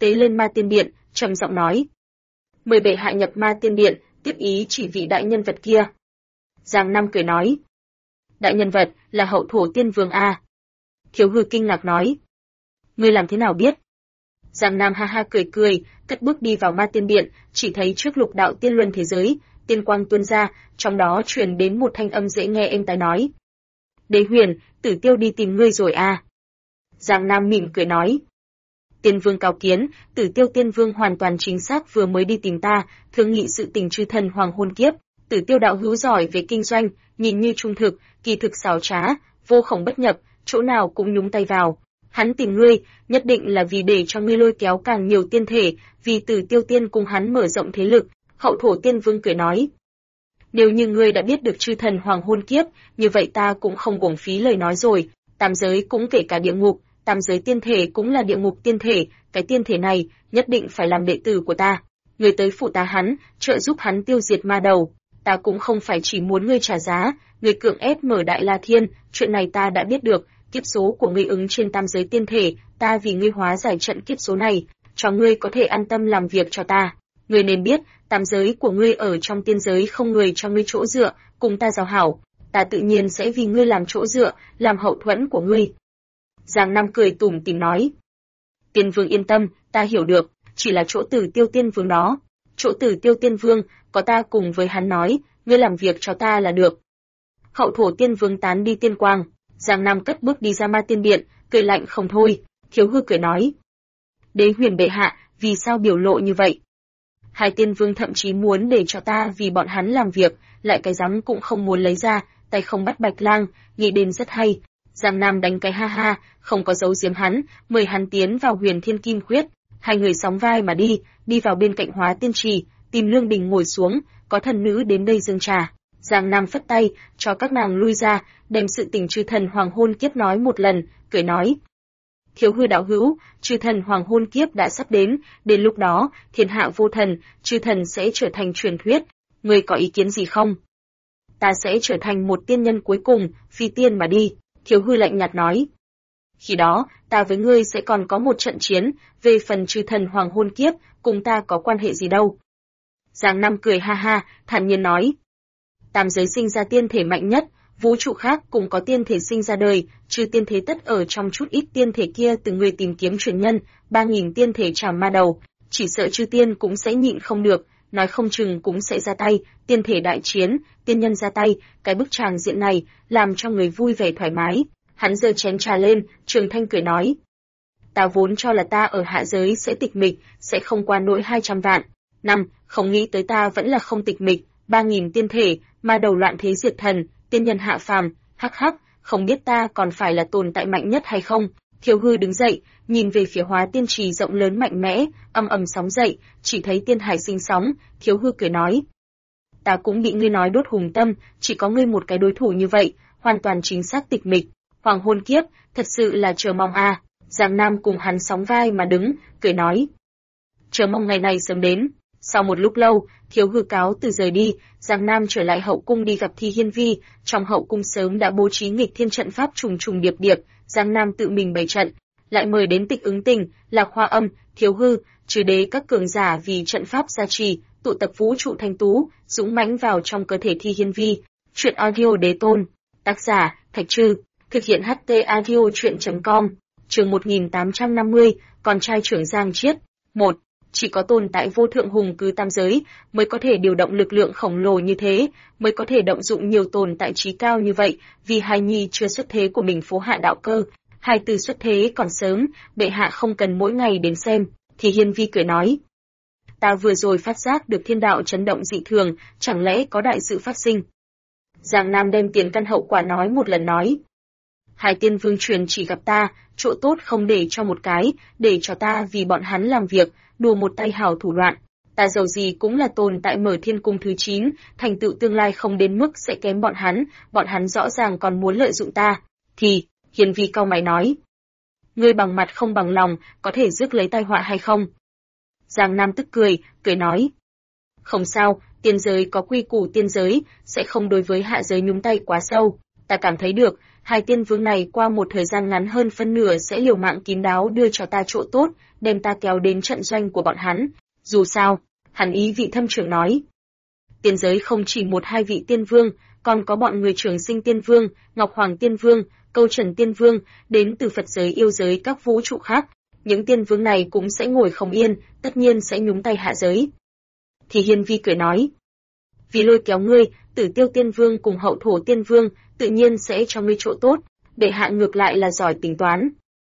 tế lên ma tiên điện, trầm giọng nói: "Mời bệ hạ nhập ma tiên điện, tiếp ý chỉ vị đại nhân vật kia." Giang Nam cười nói: "Đại nhân vật là Hậu Thổ Tiên Vương a?" Thiếu Hư kinh ngạc nói: "Ngươi làm thế nào biết?" Giang Nam ha ha cười cười, cất bước đi vào ma tiên điện, chỉ thấy trước lục đạo tiên luân thế giới, tiên quang tuôn ra, trong đó truyền đến một thanh âm dễ nghe êm tai nói: "Đế Huyền, Tử Tiêu đi tìm ngươi rồi a." Giang Nam mỉm cười nói: "Tiên Vương cao kiến, Tử Tiêu Tiên Vương hoàn toàn chính xác vừa mới đi tìm ta, thương nghị sự tình chư thần hoàng hôn kiếp. Tử Tiêu đạo hữu giỏi về kinh doanh, nhìn như trung thực, kỳ thực xảo trá, vô khổng bất nhập, chỗ nào cũng nhúng tay vào. Hắn tìm ngươi, nhất định là vì để cho ngươi lôi kéo càng nhiều tiên thể, vì Tử Tiêu Tiên cùng hắn mở rộng thế lực." Hậu Thổ Tiên Vương cười nói: "Nếu như ngươi đã biết được chư thần hoàng hôn kiếp, như vậy ta cũng không uổng phí lời nói rồi, tam giới cũng kể cả địa ngục, tam giới tiên thể cũng là địa ngục tiên thể, cái tiên thể này nhất định phải làm đệ tử của ta. Ngươi tới phụ tá hắn, trợ giúp hắn tiêu diệt ma đầu. Ta cũng không phải chỉ muốn ngươi trả giá, ngươi cưỡng ép mở Đại La Thiên, chuyện này ta đã biết được, kiếp số của ngươi ứng trên tam giới tiên thể, ta vì ngươi hóa giải trận kiếp số này, cho ngươi có thể an tâm làm việc cho ta. Ngươi nên biết, tam giới của ngươi ở trong tiên giới không người cho ngươi chỗ dựa, cùng ta giao hảo, ta tự nhiên sẽ vì ngươi làm chỗ dựa, làm hậu thuẫn của ngươi." Giang Nam cười tủm tỉm nói: "Tiên Vương yên tâm, ta hiểu được, chỉ là chỗ Tử Tiêu Tiên Vương đó. Chỗ Tử Tiêu Tiên Vương, có ta cùng với hắn nói, ngươi làm việc cho ta là được." Hậu Thổ Tiên Vương tán đi tiên quang, Giang Nam cất bước đi ra ma tiên điện, cười lạnh không thôi. Thiếu Hư cười nói: "Đế Huyền bệ hạ, vì sao biểu lộ như vậy? Hai tiên vương thậm chí muốn để cho ta vì bọn hắn làm việc, lại cái rắm cũng không muốn lấy ra, tay không bắt Bạch Lang, nghĩ đến rất hay." Giang Nam đánh cái ha ha, không có giấu giếm hắn, mời hắn tiến vào Huyền Thiên Kim Khuyết. Hai người sóng vai mà đi vào bên cạnh Hóa Tiên Trì, tìm Lương Đình ngồi xuống, có thần nữ đến đây dâng trà. Giang Nam phất tay, cho các nàng lui ra, đem sự tình chư thần hoàng hôn kiếp nói một lần, cười nói: "Thiếu Hư đạo hữu, chư thần hoàng hôn kiếp đã sắp đến lúc đó, thiên hạ vô thần, chư thần sẽ trở thành truyền thuyết, ngươi có ý kiến gì không?" "Ta sẽ trở thành một tiên nhân cuối cùng, phi tiên mà đi." Thiếu Hư lạnh nhạt nói: "Khi đó, ta với ngươi sẽ còn có một trận chiến, về phần chư thần hoàng hôn kiếp, cùng ta có quan hệ gì đâu." Giang Nam cười ha ha, thản nhiên nói: "Tam giới sinh ra tiên thể mạnh nhất, vũ trụ khác cũng có tiên thể sinh ra đời, trừ tiên thế tất ở trong chút ít tiên thể kia từng người tìm kiếm truyền nhân, 3.000 tiên thể trảm ma đầu, chỉ sợ chư tiên cũng sẽ nhịn không được, nói không chừng cũng sẽ ra tay, tiên thể đại chiến, tiên nhân ra tay, cái bức tràng diện này làm cho người vui vẻ thoải mái." Hắn giơ chén trà lên, Trường Thanh cười nói: "Ta vốn cho là ta ở hạ giới sẽ tịch mịch, sẽ không qua nỗi 200 vạn năm, không nghĩ tới ta vẫn là không tịch mịch, 3.000 tiên thể, ma đầu loạn thế diệt thần, tiên nhân hạ phàm, hắc hắc, không biết ta còn phải là tồn tại mạnh nhất hay không." Thiếu Hư đứng dậy, nhìn về phía Hóa Tiên Trì rộng lớn mạnh mẽ, âm ầm sóng dậy, chỉ thấy tiên hải sinh sóng. Thiếu Hư cười nói: "Ta cũng bị ngươi nói đốt hùng tâm, chỉ có ngươi một cái đối thủ như vậy, hoàn toàn chính xác tịch mịch. Hoàng hôn kiếp, thật sự là chờ mong a." Giang Nam cùng hắn sóng vai mà đứng, cười nói: "Chờ mong ngày này sớm đến." Sau một lúc lâu, Thiếu Hư cáo từ rời đi, Giang Nam trở lại hậu cung đi gặp Thi Hiên Vi, trong hậu cung sớm đã bố trí nghịch thiên trận pháp trùng trùng điệp điệp, Giang Nam tự mình bày trận, lại mời đến Tịch Ứng Tình, Lạc Hoa Âm, Thiếu Hư, Trừ Đế các cường giả vì trận pháp gia trì, tụ tập vũ trụ thanh tú, dũng mãnh vào trong cơ thể Thi Hiên Vi. Truyện audio Đế Tôn, tác giả Thạch Trư, thực hiện HT audio truyện.com, chương 1850, con trai trưởng Giang Chiết. 1. Chỉ có tồn tại vô thượng hùng cứ tam giới mới có thể điều động lực lượng khổng lồ như thế, mới có thể động dụng nhiều tồn tại trí cao như vậy, vì hài nhi chưa xuất thế của mình phố hạ đạo cơ, hài từ xuất thế còn sớm, bệ hạ không cần mỗi ngày đến xem. Thì Hiên Vi cười nói: "Ta vừa rồi phát giác được thiên đạo chấn động dị thường, chẳng lẽ có đại sự phát sinh?" Giang Nam đem tiền căn hậu quả nói một lần nói: "Hai tiên vương truyền chỉ gặp ta, chỗ tốt không để cho một cái, để cho ta vì bọn hắn làm việc, đùa một tay hảo thủ đoạn. Ta dầu gì cũng là tồn tại mở thiên cung thứ 9, thành tựu tương lai không đến mức sẽ kém bọn hắn rõ ràng còn muốn lợi dụng ta." Thì, Hiên Vi cau mày nói: "Ngươi bằng mặt không bằng lòng, có thể rước lấy tai họa hay không?" Giang Nam tức cười nói: "Không sao, tiên giới có quy củ tiên giới, sẽ không đối với hạ giới nhúng tay quá sâu. Ta cảm thấy được, Hai tiên vương này qua một thời gian ngắn hơn phân nửa sẽ liều mạng kín đáo đưa cho ta chỗ tốt, đem ta kéo đến trận doanh của bọn hắn. Dù sao, hắn ý vị thâm trưởng nói. Tiên giới không chỉ một hai vị tiên vương, còn có bọn người Trường Sinh Tiên Vương, Ngọc Hoàng Tiên Vương, Câu Trần Tiên Vương, đến từ Phật giới yêu giới các vũ trụ khác. Những tiên vương này cũng sẽ ngồi không yên, tất nhiên sẽ nhúng tay hạ giới. Thì Hiên Vi cười nói. Vì lôi kéo ngươi, Tử Tiêu Tiên Vương cùng Hậu Thổ Tiên Vương, tự nhiên sẽ cho ngươi chỗ tốt, bệ hạ ngược lại là giỏi tính toán.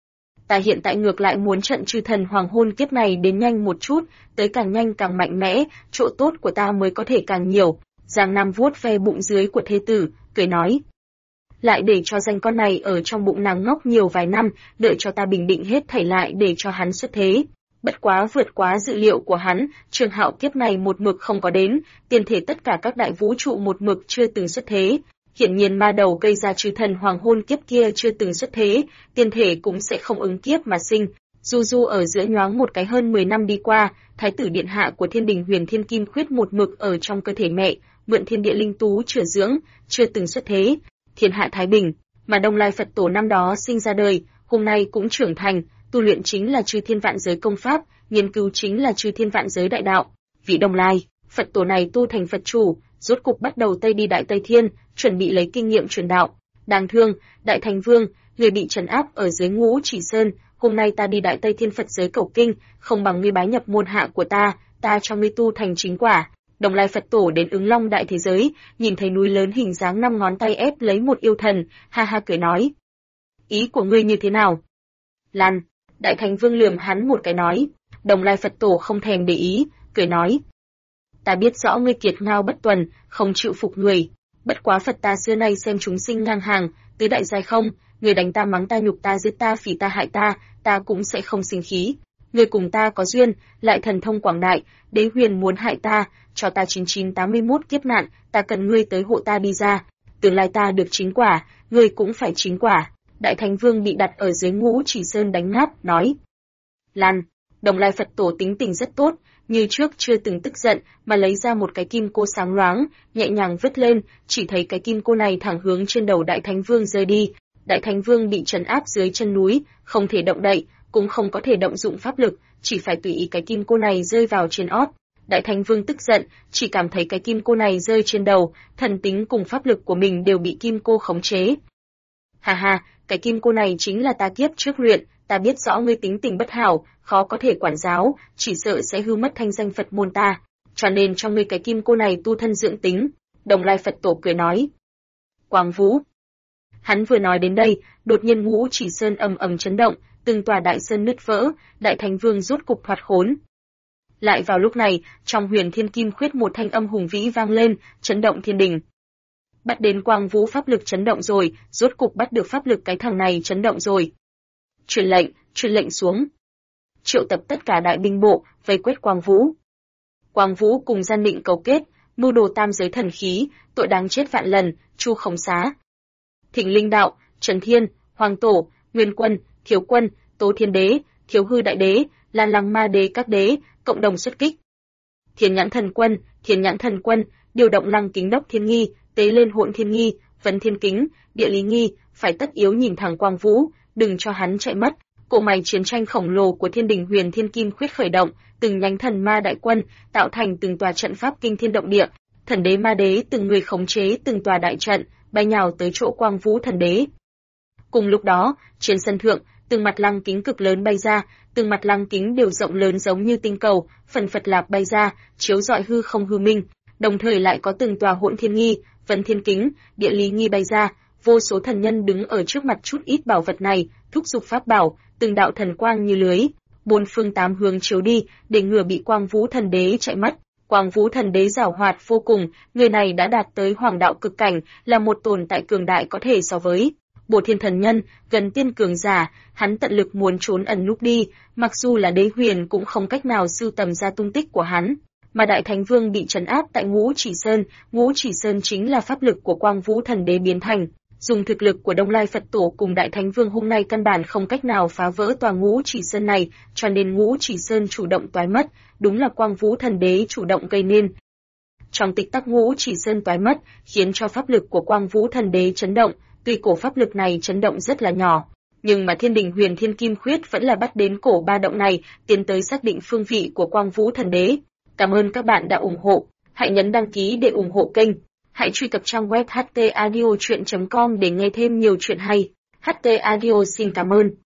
Ta hiện tại ngược lại muốn trận chư thần hoàng hôn kiếp này đến nhanh một chút, tới càng nhanh càng mạnh mẽ, chỗ tốt của ta mới có thể càng nhiều. Giang Nam vuốt ve bụng dưới của thê tử, cười nói. Lại để cho danh con này ở trong bụng nàng ngốc nhiều vài năm, đợi cho ta bình định hết thảy lại để cho hắn xuất thế. Bất quá vượt quá dự liệu của hắn, Trường Hạo kiếp này một mực không có đến, tiền thể tất cả các đại vũ trụ một mực chưa từng xuất thế. Hiển nhiên ma đầu gây ra chư thần hoàng hôn kiếp kia chưa từng xuất thế, tiền thể cũng sẽ không ứng kiếp mà sinh. Du ở giữa nhoáng một cái hơn 10 năm đi qua, thái tử điện hạ của Thiên Đình Huyền Thiên Kim Khuyết một mực ở trong cơ thể mẹ, mượn thiên địa linh tú chữa dưỡng, chưa từng xuất thế. Thiên hạ thái bình, mà Đông Lai Phật Tổ năm đó sinh ra đời, hôm nay cũng trưởng thành, tu luyện chính là chư thiên vạn giới công pháp, nghiên cứu chính là chư thiên vạn giới đại đạo. Vị Đông Lai, Phật Tổ này tu thành Phật chủ, rốt cục bắt đầu Tây đi Đại Tây Thiên, chuẩn bị lấy kinh nghiệm truyền đạo. Đáng thương, Đại Thành Vương, người bị trấn áp ở dưới Ngũ Chỉ Sơn, hôm nay ta đi Đại Tây Thiên Phật giới cầu kinh, không bằng ngươi bái nhập môn hạ của ta cho ngươi tu thành chính quả. Đông Lai Phật Tổ đến Ứng Long đại thế giới, nhìn thấy núi lớn hình dáng 5 ngón tay ép lấy một yêu thần, ha ha cười nói. Ý của ngươi như thế nào? Lan, Đại Thành Vương lườm hắn một cái nói. Đông Lai Phật Tổ không thèm để ý, cười nói. Ta biết rõ ngươi kiệt ngao bất tuần, không chịu phục người. Bất quá Phật ta xưa nay xem chúng sinh ngang hàng, tứ đại giai không, người đánh ta mắng ta nhục ta giết ta phỉ ta hại ta cũng sẽ không sinh khí. Người cùng ta có duyên, lại thần thông quảng đại, đế huyền muốn hại ta, cho ta 9981 kiếp nạn, ta cần ngươi tới hộ ta đi ra. Tương lai ta được chính quả, ngươi cũng phải chính quả. Đại Thành Vương bị đặt ở dưới Ngũ Chỉ Sơn đánh ngáp, nói. Lan, Đông Lai Phật Tổ tính tình rất tốt, như trước chưa từng tức giận, mà lấy ra một cái kim cô sáng loáng, nhẹ nhàng vứt lên, chỉ thấy cái kim cô này thẳng hướng trên đầu Đại Thánh Vương rơi đi. Đại Thánh Vương bị trấn áp dưới chân núi, không thể động đậy, cũng không có thể động dụng pháp lực, chỉ phải tùy ý cái kim cô này rơi vào trên ót. Đại Thánh Vương tức giận, chỉ cảm thấy cái kim cô này rơi trên đầu, thần tính cùng pháp lực của mình đều bị kim cô khống chế. Ha ha, cái kim cô này chính là ta kiếp trước luyện, ta biết rõ ngươi tính tình bất hảo, khó có thể quản giáo, chỉ sợ sẽ hư mất thanh danh Phật môn ta, cho nên cho ngươi cái kim cô này tu thân dưỡng tính. Đông Lai Phật Tổ cười nói. Quang Vũ. Hắn vừa nói đến đây, đột nhiên Ngũ Chỉ Sơn ầm ầm chấn động, từng tòa đại sơn nứt vỡ, Đại Thành Vương rút cục thoát khốn. Lại vào lúc này, trong Huyền Thiên Kim Khuyết một thanh âm hùng vĩ vang lên, chấn động thiên đình. Bắt đến Quang Vũ pháp lực chấn động rồi, rốt cục bắt được pháp lực cái thằng này chấn động rồi. Truyền lệnh xuống. Triệu tập tất cả đại binh bộ, vây quét Quang Vũ. Quang Vũ cùng gian định cấu kết, mưu đồ tam giới thần khí, tội đáng chết vạn lần, chu không xá. Thỉnh Linh Đạo, Trần Thiên, Hoàng Tổ, Nguyên Quân, Thiếu Quân, Tố Thiên Đế, Thiếu Hư Đại Đế, Lan Lăng Ma Đế các đế, cộng đồng xuất kích. Thiên Nhãn Thần Quân, điều động Lăng Kính Đốc Thiên Nghi, tế lên Hỗn Thiên Nghi, Vấn Thiên Kính, Địa Lý Nghi, phải tất yếu nhìn thẳng Quang Vũ, đừng cho hắn chạy mất. Cỗ máy chiến tranh khổng lồ của Thiên Đình Huyền Thiên Kim Khuyết khởi động, từng nhánh thần ma đại quân tạo thành từng tòa trận pháp kinh thiên động địa, thần đế ma đế từng người khống chế từng tòa đại trận, bay nhào tới chỗ Quang Vũ thần đế. Cùng lúc đó, trên sân thượng, từng mặt lăng kính cực lớn bay ra, từng mặt lăng kính đều rộng lớn giống như tinh cầu, phần phật lạp bay ra, chiếu rọi hư không hư minh, đồng thời lại có từng tòa Hỗn Thiên Nghi, Vấn Thiên Kính, Địa Lý Nghi bay ra, vô số thần nhân đứng ở trước mặt chút ít bảo vật này, thúc giục pháp bảo, từng đạo thần quang như lưới, bốn phương tám hướng chiếu đi, để ngừa bị Quang Vũ thần đế chạy mất. Quang Vũ thần đế giảo hoạt vô cùng, người này đã đạt tới hoàng đạo cực cảnh, là một tồn tại cường đại có thể so với Bổ Thiên thần nhân, gần tiên cường giả, hắn tận lực muốn trốn ẩn núp đi, mặc dù là đế huyền cũng không cách nào sưu tầm ra tung tích của hắn. Mà Đại Thánh Vương bị trấn áp tại Ngũ Chỉ Sơn chính là pháp lực của Quang Vũ thần đế biến thành. Dùng thực lực của Đông Lai Phật Tổ cùng Đại Thánh Vương hôm nay căn bản không cách nào phá vỡ tòa Ngũ Chỉ Sơn này, cho nên Ngũ Chỉ Sơn chủ động toái mất, đúng là Quang Vũ thần đế chủ động gây nên. Trong tích tắc Ngũ Chỉ Sơn toái mất, khiến cho pháp lực của Quang Vũ thần đế chấn động, Tuy cổ pháp lực này chấn động rất là nhỏ, nhưng mà Thiên Đình Huyền Thiên Kim Khuyết vẫn là bắt đến cổ ba động này, tiến tới xác định phương vị của Quang Vũ Thần Đế. Cảm ơn các bạn đã ủng hộ. Hãy nhấn đăng ký để ủng hộ kênh. Hãy truy cập trang web htaudio.com để nghe thêm nhiều chuyện hay. HT Audio xin cảm ơn.